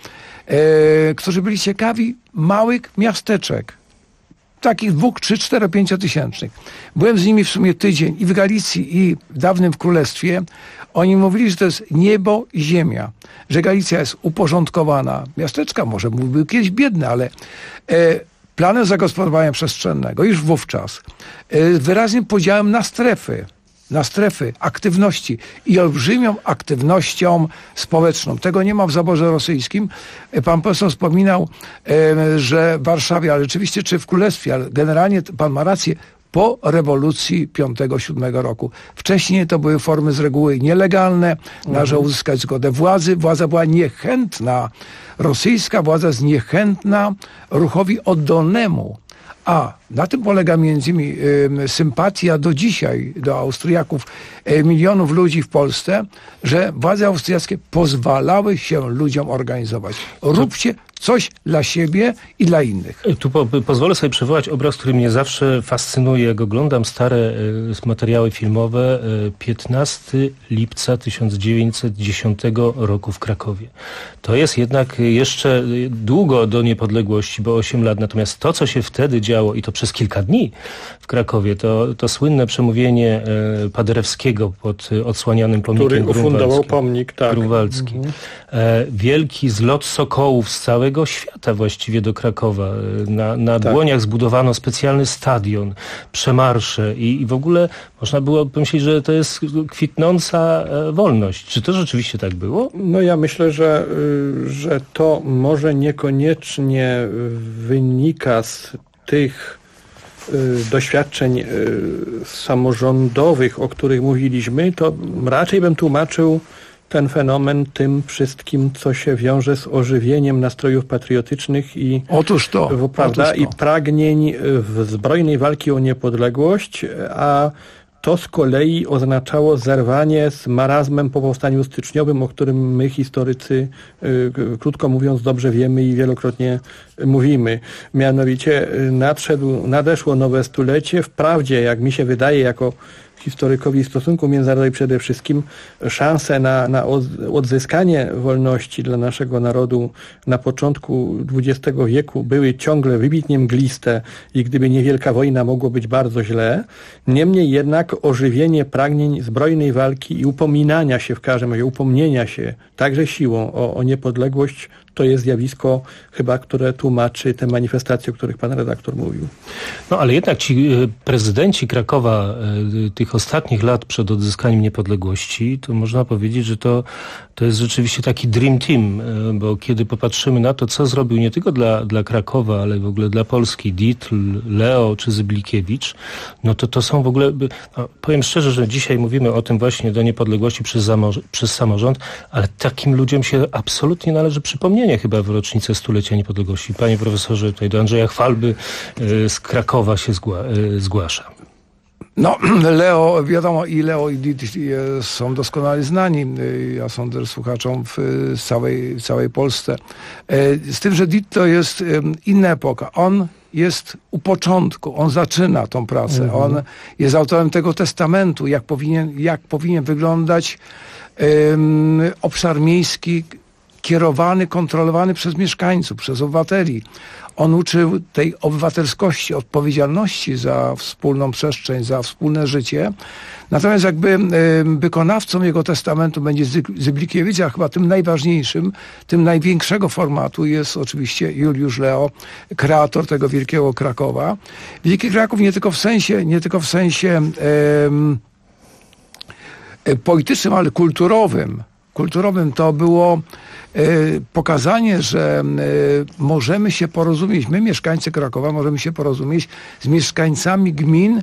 którzy byli ciekawi małych miasteczek. Takich 2, 3, 4, 5 tysięcznych. Byłem z nimi w sumie tydzień i w Galicji, i w dawnym Królestwie. Oni mówili, że to jest niebo i ziemia. Że Galicja jest uporządkowana. Miasteczka może były kiedyś biedne, ale planem zagospodarowania przestrzennego już wówczas wyraźnym podziałem na strefy aktywności i olbrzymią aktywnością społeczną. Tego nie ma w zaborze rosyjskim. Pan profesor wspominał, że w Warszawie, ale rzeczywiście czy w Królestwie, ale generalnie pan ma rację, po rewolucji 5-7 roku. Wcześniej to były formy z reguły nielegalne, należało uzyskać zgodę władzy. Władza była niechętna, rosyjska władza jest niechętna ruchowi oddolnemu. A na tym polega między innymi sympatia do dzisiaj, do Austriaków, milionów ludzi w Polsce, że władze austriackie pozwalały się ludziom organizować. Róbcie coś dla siebie i dla innych. Tu pozwolę sobie przywołać obraz, który mnie zawsze fascynuje. Jak oglądam stare materiały filmowe, 15 lipca 1910 roku w Krakowie. To jest jednak jeszcze długo do niepodległości, bo 8 lat. Natomiast to, co się wtedy działo i to przez kilka dni w Krakowie, to słynne przemówienie Paderewskiego pod odsłanianym pomnikiem który ufundował pomnik, Grunwaldzki. Wielki zlot sokołów z całego świata właściwie do Krakowa. Na Błoniach zbudowano specjalny stadion, przemarsze i w ogóle można było pomyśleć, że to jest kwitnąca wolność. Czy to rzeczywiście tak było? No ja myślę, że to może niekoniecznie wynika z tych doświadczeń samorządowych, o których mówiliśmy, to raczej bym tłumaczył ten fenomen tym wszystkim, co się wiąże z ożywieniem nastrojów patriotycznych i i pragnień zbrojnej walki o niepodległość, a to z kolei oznaczało zerwanie z marazmem po powstaniu styczniowym, o którym my historycy, krótko mówiąc, dobrze wiemy i wielokrotnie mówimy. Mianowicie nadeszło nowe stulecie. Wprawdzie, jak mi się wydaje, jako historykowi stosunków międzynarodowych przede wszystkim, szanse na odzyskanie wolności dla naszego narodu na początku XX wieku były ciągle wybitnie mgliste i gdyby nie wielka wojna, mogło być bardzo źle. Niemniej jednak ożywienie pragnień zbrojnej walki i upominania się, w każdym razie upomnienia się także siłą o niepodległość, to jest zjawisko chyba, które tłumaczy te manifestacje, o których pan redaktor mówił. No ale jednak ci prezydenci Krakowa tych ostatnich lat przed odzyskaniem niepodległości, to można powiedzieć, że to jest rzeczywiście taki dream team, bo kiedy popatrzymy na to, co zrobił nie tylko dla Krakowa, ale w ogóle dla Polski Dietl, Leo czy Zyblikiewicz, no to są w ogóle, powiem szczerze, że dzisiaj mówimy o tym właśnie do niepodległości przez samorząd, ale takim ludziom się absolutnie należy przypomnieć wspomnienie chyba w rocznicę stulecia niepodległości. Panie profesorze, tutaj do Andrzeja Chwalby z Krakowa się zgłasza. No, Leo, wiadomo, i Leo, i Dieter są doskonale znani, ja sądzę, słuchaczom w całej Polsce. Z tym, że Dieter to jest inna epoka. On jest u początku, on zaczyna tą pracę. On jest autorem tego testamentu, jak powinien wyglądać obszar miejski, kierowany, kontrolowany przez mieszkańców, przez obywateli. On uczył tej obywatelskości, odpowiedzialności za wspólną przestrzeń, za wspólne życie. Natomiast jakby wykonawcą jego testamentu będzie Zyblikiewicz, a chyba tym najważniejszym, tym największego formatu jest oczywiście Juliusz Leo, kreator tego wielkiego Krakowa. Wielki Kraków nie tylko w sensie politycznym, ale kulturowym. Kulturowym to było pokazanie, że możemy się porozumieć, my mieszkańcy Krakowa możemy się porozumieć z mieszkańcami gmin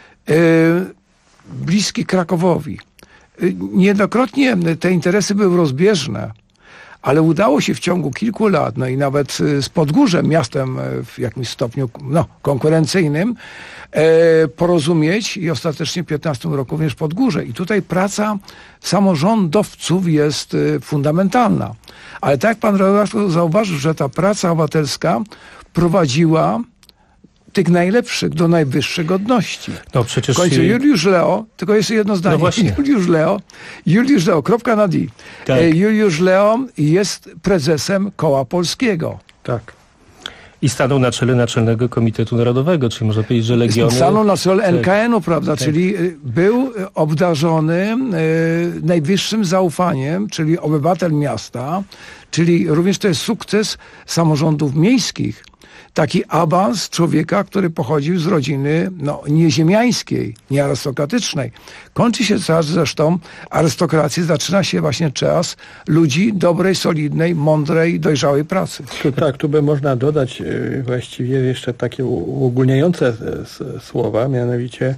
bliskich Krakowowi. Niejednokrotnie te interesy były rozbieżne, ale udało się w ciągu kilku lat, no i nawet z Podgórzem, miastem w jakimś stopniu konkurencyjnym, porozumieć i ostatecznie w 2015 roku również Podgórze. I tutaj praca samorządowców jest fundamentalna. Ale tak jak pan redaktor zauważył, że ta praca obywatelska prowadziła tych najlepszych do najwyższej godności. No przecież... W końcu Juliusz Leo, tylko jeszcze jedno zdanie. No właśnie. Juliusz Leo, kropka na D. Tak. Juliusz Leo jest prezesem Koła Polskiego. Tak. I stanął na czele Naczelnego Komitetu Narodowego, czyli można powiedzieć, że Legiony... Stanął na czele NKN-u, prawda, tak. Czyli był obdarzony najwyższym zaufaniem, czyli obywatel miasta, czyli również to jest sukces samorządów miejskich. Taki awans człowieka, który pochodził z rodziny nieziemiańskiej, niearystokratycznej. Kończy się czas zresztą arystokracji, zaczyna się właśnie czas ludzi dobrej, solidnej, mądrej, dojrzałej pracy. Tu by można dodać właściwie jeszcze takie uogólniające słowa, mianowicie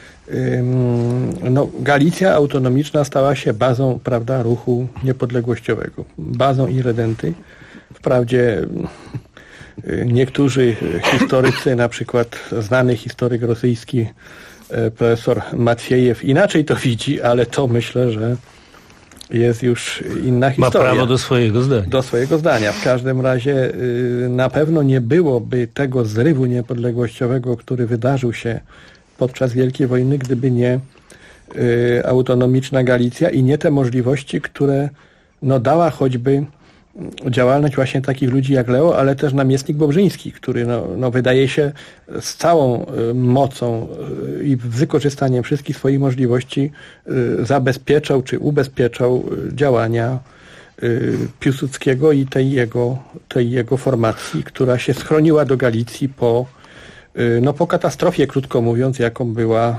Galicja autonomiczna stała się bazą, prawda, ruchu niepodległościowego. Bazą irredenty. Wprawdzie niektórzy historycy, na przykład znany historyk rosyjski profesor Matwiejew inaczej to widzi, ale to myślę, że jest już inna historia. Ma prawo do swojego zdania. Do swojego zdania. W każdym razie na pewno nie byłoby tego zrywu niepodległościowego, który wydarzył się podczas Wielkiej Wojny, gdyby nie autonomiczna Galicja i nie te możliwości, które dała choćby działalność właśnie takich ludzi jak Leo, ale też namiestnik Bobrzyński, który wydaje się z całą mocą i z wykorzystaniem wszystkich swoich możliwości zabezpieczał czy ubezpieczał działania Piłsudskiego i tej jego formacji, która się schroniła do Galicji po katastrofie, krótko mówiąc, jaką była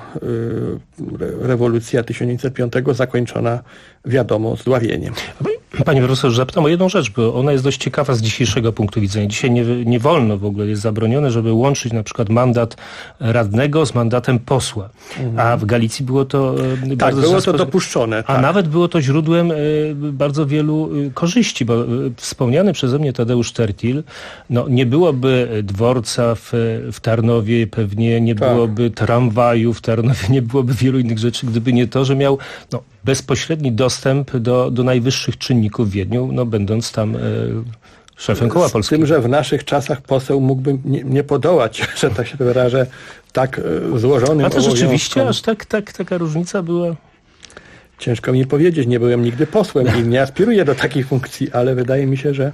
rewolucja 1905, zakończona, wiadomo, zdławieniem. Panie profesorze, zapytam o jedną rzecz, bo ona jest dość ciekawa z dzisiejszego punktu widzenia. Dzisiaj nie wolno w ogóle, jest zabronione, żeby łączyć na przykład mandat radnego z mandatem posła. A w Galicji było to bardzo było to dopuszczone. A nawet było to źródłem bardzo wielu korzyści, bo wspomniany przeze mnie Tadeusz Tertil, nie byłoby dworca w Tarnowie, pewnie nie byłoby tramwaju w Tarnowie, nie byłoby wielu innych rzeczy, gdyby nie to, że miał bezpośredni dostęp do najwyższych czynników w Wiedniu, będąc tam szefem Koła Polskiego. Z tym, że w naszych czasach poseł mógłby nie podołać, że tak się wyrażę, tak złożonym obowiązkom. A to rzeczywiście aż taka różnica była? Ciężko mi powiedzieć, nie byłem nigdy posłem i nie aspiruję do takiej funkcji, ale wydaje mi się,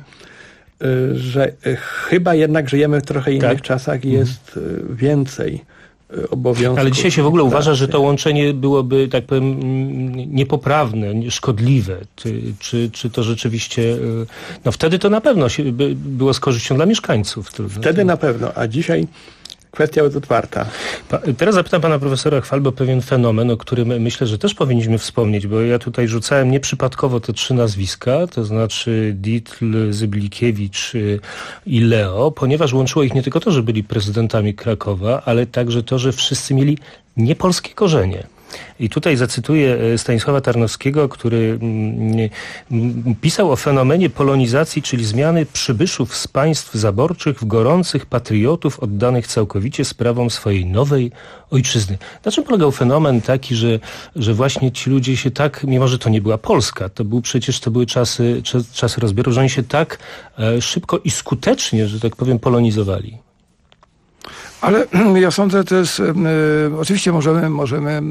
że chyba jednak żyjemy w trochę innych czasach i jest więcej obowiązków. Ale dzisiaj się w ogóle uważa, że to łączenie byłoby, tak powiem, niepoprawne, szkodliwe. Czy to rzeczywiście... wtedy to na pewno było z korzyścią dla mieszkańców. Wtedy na pewno, a dzisiaj kwestia jest otwarta. Teraz zapytam pana profesora Chwalby o pewien fenomen, o którym myślę, że też powinniśmy wspomnieć, bo ja tutaj rzucałem nieprzypadkowo te 3 nazwiska, to znaczy Dietl, Zyblikiewicz i Leo, ponieważ łączyło ich nie tylko to, że byli prezydentami Krakowa, ale także to, że wszyscy mieli niepolskie korzenie. I tutaj zacytuję Stanisława Tarnowskiego, który pisał o fenomenie polonizacji, czyli zmiany przybyszów z państw zaborczych w gorących patriotów oddanych całkowicie sprawom swojej nowej ojczyzny. Na czym polegał fenomen taki, że właśnie ci ludzie się tak, mimo że to nie była Polska, to były czasy rozbioru, że oni się tak szybko i skutecznie, że tak powiem, polonizowali? Ale ja sądzę, to jest, oczywiście możemy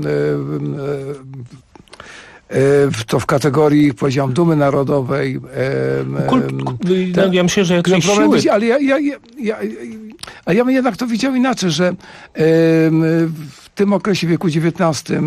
to w kategorii, powiedziałem, dumy narodowej. Ja myślę, że jakieś siły. Ale ja bym jednak to widział inaczej, że w tym okresie wieku XIX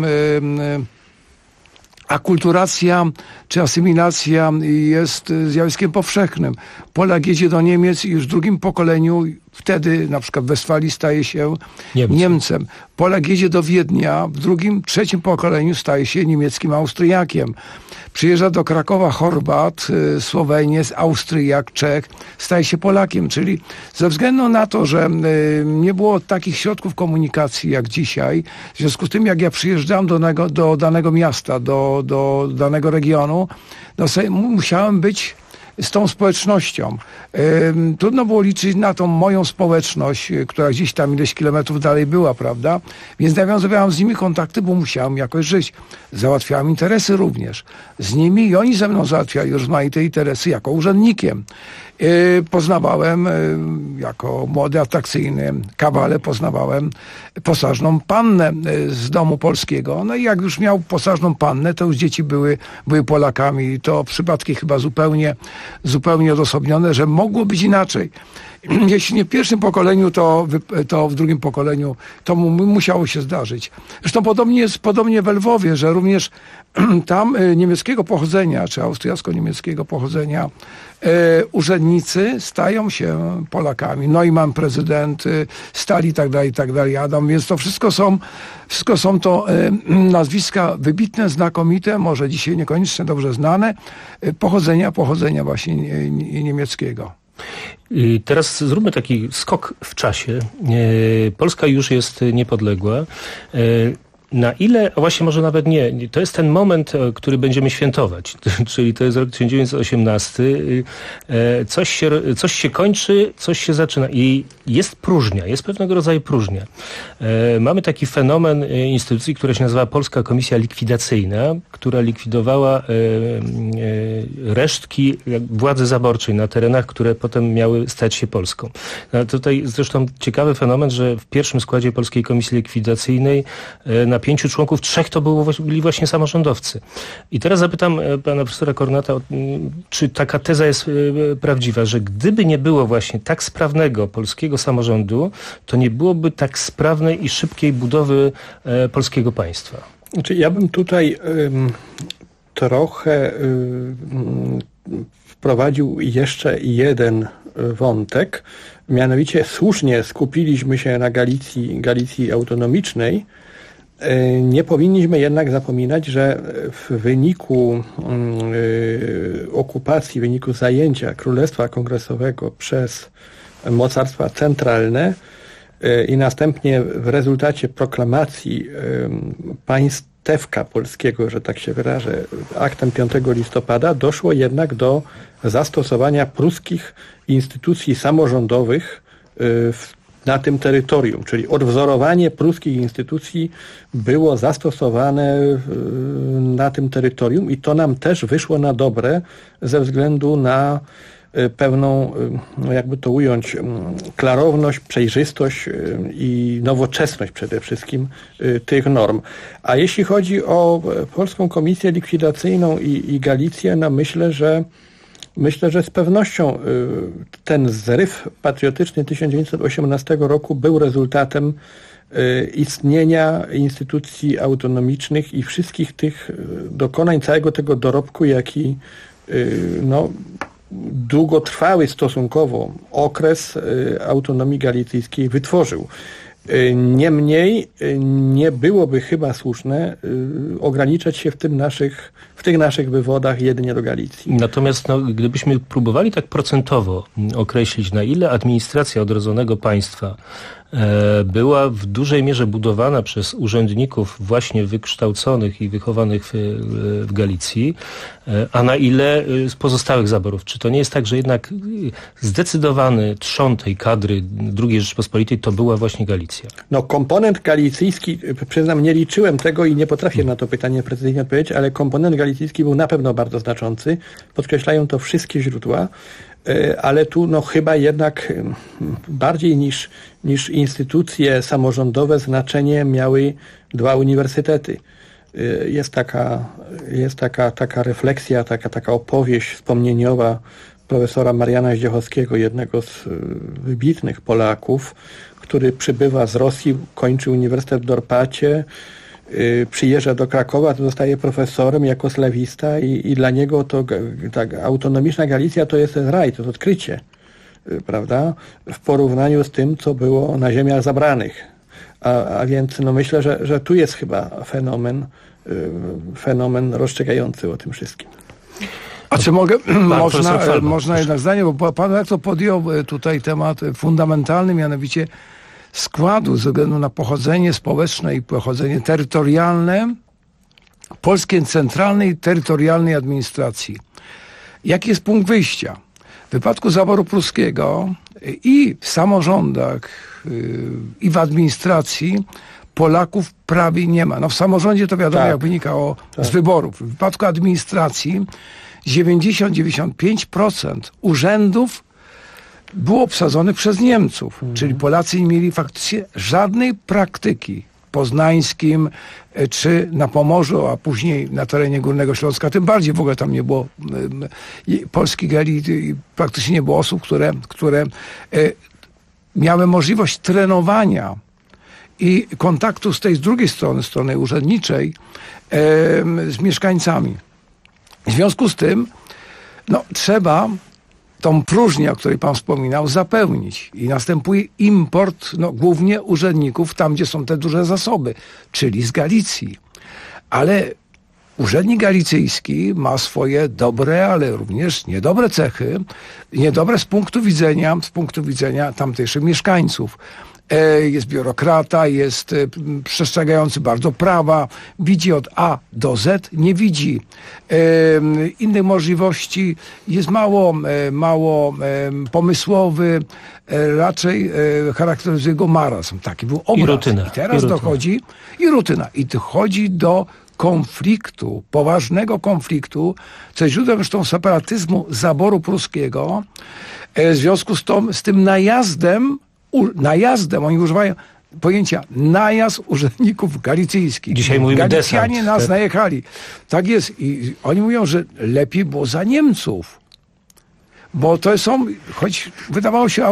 akulturacja czy asymilacja jest zjawiskiem powszechnym. Polak jedzie do Niemiec i już w drugim pokoleniu, wtedy na przykład w Westfalii staje się Niemcem. Polak jedzie do Wiednia, w drugim, trzecim pokoleniu staje się niemieckim Austriakiem. Przyjeżdża do Krakowa Chorwat, Słoweniec, Austriak, Czech, staje się Polakiem. Czyli ze względu na to, że nie było takich środków komunikacji jak dzisiaj, w związku z tym jak ja przyjeżdżam do danego miasta, do danego regionu, musiałem być z tą społecznością. Trudno było liczyć na tą moją społeczność, która gdzieś tam ileś kilometrów dalej była, prawda? Więc nawiązywałem z nimi kontakty, bo musiałem jakoś żyć. Załatwiałem interesy również z nimi i oni ze mną załatwiali rozmaite interesy jako urzędnikiem. Poznawałem jako młody, atrakcyjny kawale, poznawałem posażną pannę z domu polskiego. No i jak już miał posażną pannę, to już dzieci były Polakami. To przypadki chyba zupełnie odosobnione, że mogło być inaczej. Jeśli nie w pierwszym pokoleniu, to w drugim pokoleniu to musiało się zdarzyć. Zresztą podobnie w Lwowie, że również tam niemieckiego pochodzenia, czy austriacko-niemieckiego pochodzenia urzędnicy stają się Polakami. Neumann, prezydent, Stal i tak dalej, Adam. Więc to wszystko są to nazwiska wybitne, znakomite, może dzisiaj niekoniecznie dobrze znane, pochodzenia właśnie niemieckiego. Teraz zróbmy taki skok w czasie. Polska już jest niepodległa. Na ile, a właśnie może nawet nie, to jest ten moment, który będziemy świętować, czyli to jest rok 1918, coś się kończy, coś się zaczyna i jest próżnia, jest pewnego rodzaju próżnia. Mamy taki fenomen instytucji, która się nazywa Polska Komisja Likwidacyjna, która likwidowała resztki władzy zaborczej na terenach, które potem miały stać się Polską. Tutaj zresztą ciekawy fenomen, że w pierwszym składzie Polskiej Komisji Likwidacyjnej na 5 członków 3 to byli właśnie samorządowcy. I teraz zapytam pana profesora Kornata, czy taka teza jest prawdziwa, że gdyby nie było właśnie tak sprawnego polskiego samorządu, to nie byłoby tak sprawnej i szybkiej budowy polskiego państwa. Znaczy, ja bym tutaj trochę wprowadził jeszcze jeden wątek, mianowicie słusznie skupiliśmy się na Galicji autonomicznej. Nie powinniśmy jednak zapominać, że w wyniku okupacji, w wyniku zajęcia Królestwa Kongresowego przez mocarstwa centralne i następnie w rezultacie proklamacji państewka polskiego, że tak się wyrażę, aktem 5 listopada doszło jednak do zastosowania pruskich instytucji samorządowych na tym terytorium, czyli odwzorowanie pruskich instytucji było zastosowane na tym terytorium i to nam też wyszło na dobre ze względu na pewną, jakby to ująć, klarowność, przejrzystość i nowoczesność przede wszystkim tych norm. A jeśli chodzi o Polską Komisję Likwidacyjną i Galicję, no myślę, że z pewnością ten zryw patriotyczny 1918 roku był rezultatem istnienia instytucji autonomicznych i wszystkich tych dokonań, całego tego dorobku, jaki długotrwały stosunkowo okres autonomii galicyjskiej wytworzył. Niemniej nie byłoby chyba słuszne ograniczać się w tych naszych wywodach jedynie do Galicji. Natomiast gdybyśmy próbowali tak procentowo określić, na ile administracja odrodzonego państwa była w dużej mierze budowana przez urzędników właśnie wykształconych i wychowanych w Galicji, a na ile z pozostałych zaborów? Czy to nie jest tak, że jednak zdecydowany trzon tej kadry II Rzeczypospolitej to była właśnie Galicja? No komponent galicyjski, przyznam, nie liczyłem tego i nie potrafię na to pytanie precyzyjnie odpowiedzieć, ale komponent galicyjski był na pewno bardzo znaczący. Podkreślają to wszystkie źródła. Ale tu no chyba jednak bardziej niż instytucje samorządowe znaczenie miały dwa uniwersytety. Jest taka refleksja, taka opowieść wspomnieniowa profesora Mariana Zdziechowskiego, jednego z wybitnych Polaków, który przybywa z Rosji, kończy uniwersytet w Dorpacie, przyjeżdża do Krakowa, to zostaje profesorem jako slawista i dla niego to tak, autonomiczna Galicja to jest ten raj, to jest odkrycie, prawda? W porównaniu z tym, co było na ziemiach zabranych. A więc no myślę, że tu jest chyba fenomen rozstrzygający o tym wszystkim. A czy mogę, można jednak zdanie, bo pan jak to podjął tutaj temat fundamentalny, mianowicie składu ze względu na pochodzenie społeczne i pochodzenie terytorialne polskiej centralnej terytorialnej administracji. Jaki jest punkt wyjścia? W wypadku zaboru pruskiego i w samorządach, i w administracji Polaków prawie nie ma. No w samorządzie to wiadomo, jak wynikało z wyborów. W wypadku administracji 90-95% urzędów było obsadzone przez Niemców, czyli Polacy nie mieli faktycznie żadnej praktyki w Poznańskim czy na Pomorzu, a później na terenie Górnego Śląska. Tym bardziej w ogóle tam nie było polskich elit i praktycznie nie było osób, które miały możliwość trenowania i kontaktu z tej drugiej strony urzędniczej z mieszkańcami. W związku z tym trzeba tą próżnię, o której pan wspominał, zapełnić. I następuje import głównie urzędników tam, gdzie są te duże zasoby, czyli z Galicji. Ale urzędnik galicyjski ma swoje dobre, ale również niedobre cechy. Niedobre z punktu widzenia tamtejszych mieszkańców. Jest biurokrata, jest przestrzegający bardzo prawa, widzi od A do Z, nie widzi innych możliwości, jest mało pomysłowy, raczej charakteryzuje go marazm. Taki był obraz. I rutyna. I teraz dochodzi dochodzi do konfliktu, poważnego konfliktu, co jest źródłem zresztą separatyzmu zaboru pruskiego, w związku z tym najazdem, oni używają pojęcia najazd urzędników galicyjskich. Dzisiaj mówimy Galicjanie desant, nas najechali. Tak jest. I oni mówią, że lepiej było za Niemców. Bo to są, choć wydawało się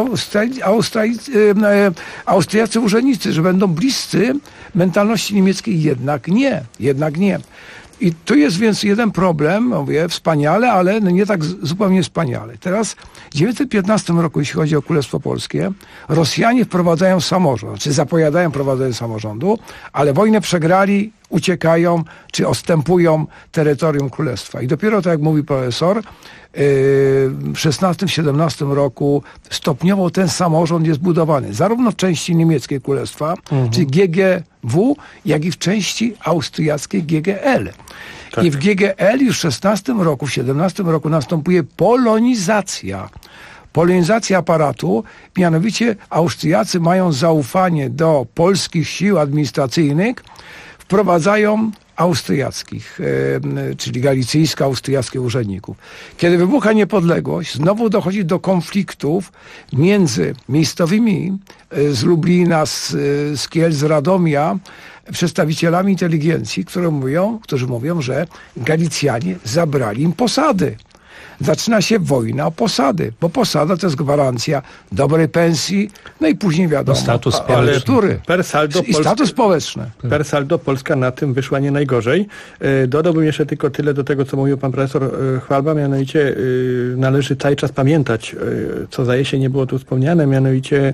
Austriacy urzędnicy, że będą bliscy mentalności niemieckiej, jednak nie. I tu jest więc jeden problem, mówię, wspaniale, ale nie tak zupełnie wspaniale. Teraz w 1915 roku, jeśli chodzi o Królestwo Polskie, Rosjanie wprowadzają samorząd, czy zapowiadają prowadzenie samorządu, ale wojnę przegrali, uciekają, czy odstępują terytorium Królestwa. I dopiero, tak jak mówi profesor, w 16-17 roku stopniowo ten samorząd jest budowany. Zarówno w części niemieckiej Królestwa, czyli GGW, jak i w części austriackiej GGL. Tak. I w GGL już w 16 roku, w 17 roku następuje polonizacja aparatu, mianowicie Austriacy mają zaufanie do polskich sił administracyjnych, wprowadzają austriackich, czyli galicyjsko-austriackich urzędników. Kiedy wybucha niepodległość, znowu dochodzi do konfliktów między miejscowymi z Lublina, z Kielc, z Radomia, przedstawicielami inteligencji, którzy mówią, że Galicjanie zabrali im posady. Zaczyna się wojna o posady, bo posada to jest gwarancja dobrej pensji, i później wiadomo, status społeczny. Status społeczny. Per saldo Polska na tym wyszła nie najgorzej. Dodałbym jeszcze tylko tyle do tego, co mówił pan profesor Chwalba, mianowicie należy cały czas pamiętać, co zdaje się nie było tu wspomniane, mianowicie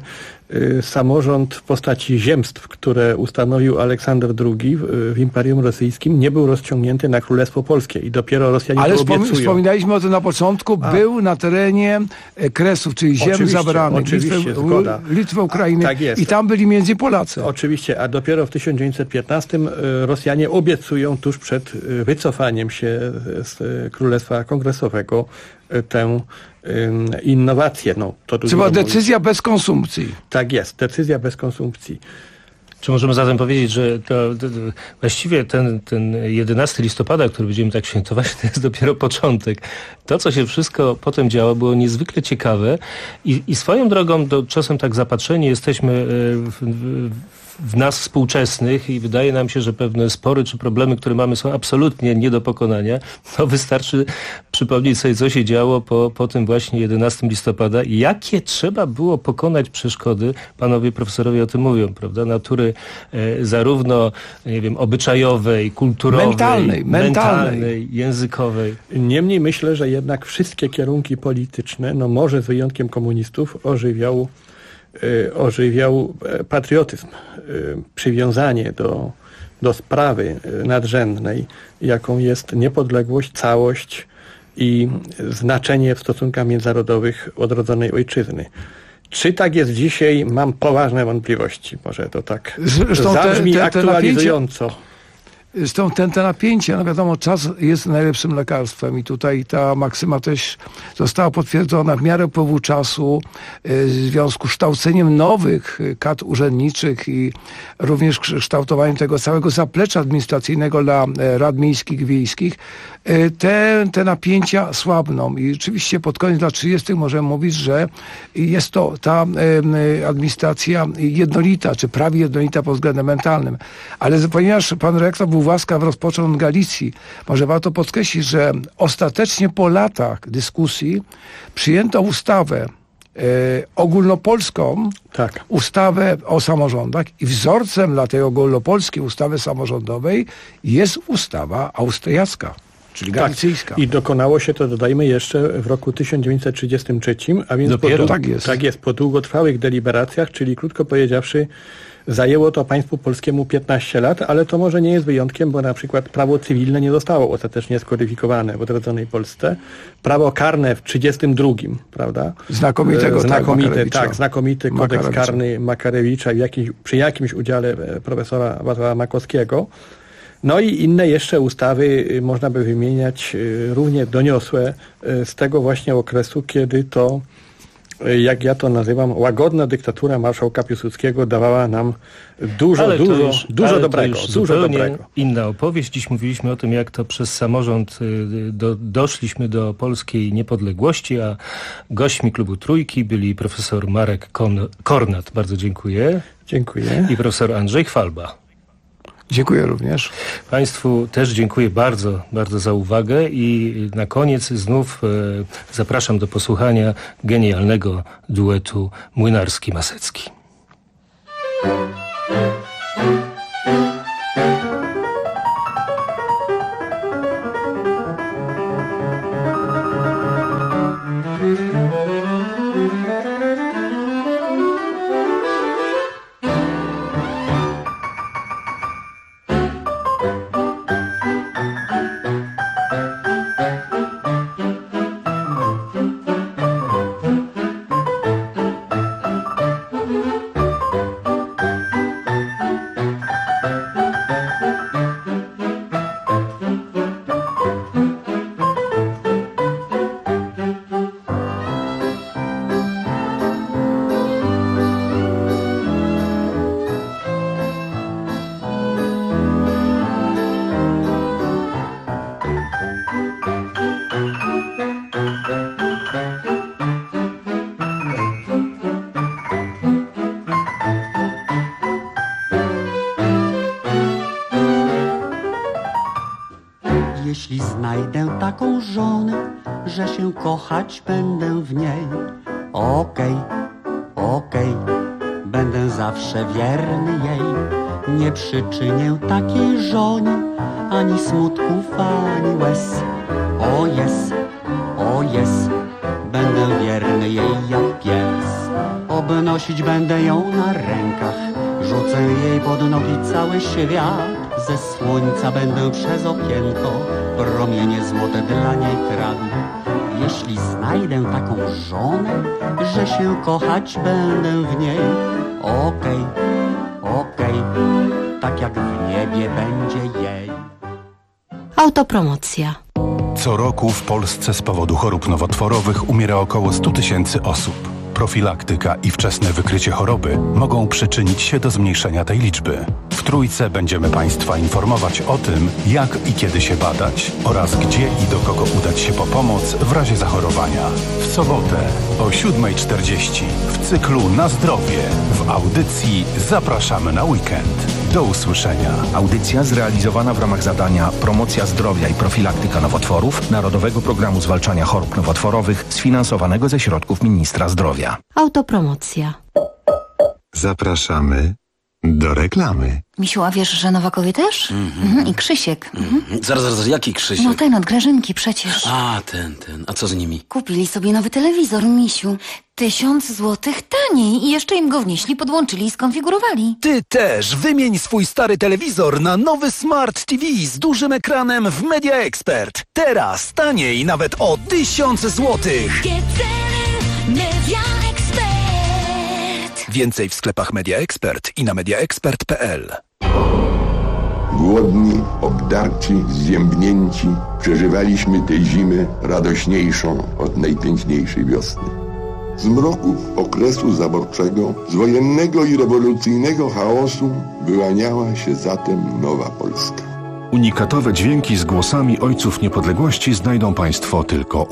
samorząd w postaci ziemstw, które ustanowił Aleksander II w Imperium Rosyjskim, nie był rozciągnięty na Królestwo Polskie i dopiero Rosjanie to obiecują. Wspominaliśmy o tym na początku, był na terenie Kresów, czyli ziem zabranych, Litwy, Ukrainy, tak jest. I tam byli między Polacy. Oczywiście, a dopiero w 1915 Rosjanie obiecują tuż przed wycofaniem się z Królestwa Kongresowego tę innowację. No, to chyba decyzja bez konsumpcji. Tak jest, decyzja bez konsumpcji. Czy możemy zatem powiedzieć, że właściwie ten 11 listopada, który będziemy tak świętować, to jest dopiero początek. To, co się wszystko potem działo, było niezwykle ciekawe i swoją drogą, czasem tak zapatrzeni jesteśmy w nas współczesnych i wydaje nam się, że pewne spory czy problemy, które mamy, są absolutnie nie do pokonania. No wystarczy przypomnieć sobie, co się działo po tym właśnie 11 listopada i jakie trzeba było pokonać przeszkody. Panowie profesorowie o tym mówią, prawda? Natury zarówno, nie wiem, obyczajowej, kulturowej, mentalnej, językowej. Niemniej myślę, że jednak wszystkie kierunki polityczne, no może z wyjątkiem komunistów, ożywiał patriotyzm, przywiązanie do sprawy nadrzędnej, jaką jest niepodległość, całość i znaczenie w stosunkach międzynarodowych odrodzonej ojczyzny. Czy tak jest dzisiaj? Mam poważne wątpliwości. Może to tak zabrzmi aktualizująco. Zresztą te napięcia, no wiadomo, czas jest najlepszym lekarstwem i tutaj ta maksyma też została potwierdzona w miarę upływu czasu w związku z kształceniem nowych kadr urzędniczych i również kształtowaniem tego całego zaplecza administracyjnego dla rad miejskich i wiejskich. Te napięcia słabną i rzeczywiście pod koniec lat 30. możemy mówić, że jest to ta administracja jednolita, czy prawie jednolita pod względem mentalnym. Ale ponieważ pan rektor był łaskaw rozpoczął od Galicji, może warto podkreślić, że ostatecznie po latach dyskusji przyjęto ustawę ogólnopolską, ustawę o samorządach i wzorcem dla tej ogólnopolskiej ustawy samorządowej jest ustawa austriacka. Czyli galicyjska. I dokonało się to, dodajmy, jeszcze w roku 1933, a więc po długotrwałych deliberacjach, czyli krótko powiedziawszy, zajęło to państwu polskiemu 15 lat, ale to może nie jest wyjątkiem, bo na przykład prawo cywilne nie zostało ostatecznie skodyfikowane w odrodzonej Polsce. Prawo karne w 1932, prawda? Znakomity kodeks karny Makarewicza przy jakimś udziale profesora Wacława Makowskiego. No i inne jeszcze ustawy można by wymieniać równie doniosłe z tego właśnie okresu, kiedy to, jak ja to nazywam, łagodna dyktatura marszałka Piłsudskiego dawała nam dużo dobrego. Inna opowieść. Dziś mówiliśmy o tym, jak to przez samorząd doszliśmy do polskiej niepodległości, a gośćmi klubu Trójki byli profesor Marek Kornat. Bardzo dziękuję. Dziękuję. I profesor Andrzej Chwalba. Dziękuję również. Państwu też dziękuję bardzo, bardzo za uwagę i na koniec znów zapraszam do posłuchania genialnego duetu Młynarski-Masecki. Jeśli znajdę taką żonę, że się kochać będę w niej, okej, będę zawsze wierny jej. Nie przyczynię takiej żonie ani smutków, ani łez. O jest, będę wierny jej jak pies. Nosić będę ją na rękach, rzucę jej pod nogi cały świat. Ze słońca będę przez okienko promienie złote dla niej kradł. Jeśli znajdę taką żonę, że się kochać będę w niej, okej, tak jak w niebie będzie jej. Autopromocja. Co roku w Polsce z powodu chorób nowotworowych umiera około 100 000 osób. Profilaktyka i wczesne wykrycie choroby mogą przyczynić się do zmniejszenia tej liczby. W Trójce będziemy Państwa informować o tym, jak i kiedy się badać oraz gdzie i do kogo udać się po pomoc w razie zachorowania. W sobotę o 7:40 w cyklu Na zdrowie w audycji Zapraszamy na weekend. Do usłyszenia. Audycja zrealizowana w ramach zadania Promocja zdrowia i profilaktyka nowotworów Narodowego Programu Zwalczania Chorób Nowotworowych sfinansowanego ze środków Ministra Zdrowia. Autopromocja. Zapraszamy do reklamy. Misiu, a wiesz, że Nowakowie też? I Krzysiek. Zaraz, jaki Krzysiek? No ten od Grażynki przecież. A, ten. A co z nimi? Kupili sobie nowy telewizor, Misiu. 1000 złotych taniej i jeszcze im go wnieśli, podłączyli i skonfigurowali. Ty też wymień swój stary telewizor na nowy Smart TV z dużym ekranem w Media Expert. Teraz taniej nawet o 1000 złotych. Media Expert. Więcej w sklepach Media Expert i na mediaexpert.pl. Głodni, obdarci, zziębnięci, przeżywaliśmy tej zimy radośniejszą od najpiękniejszej wiosny. Z mroków okresu zaborczego, z wojennego i rewolucyjnego chaosu wyłaniała się zatem nowa Polska. Unikatowe dźwięki z głosami ojców niepodległości znajdą Państwo tylko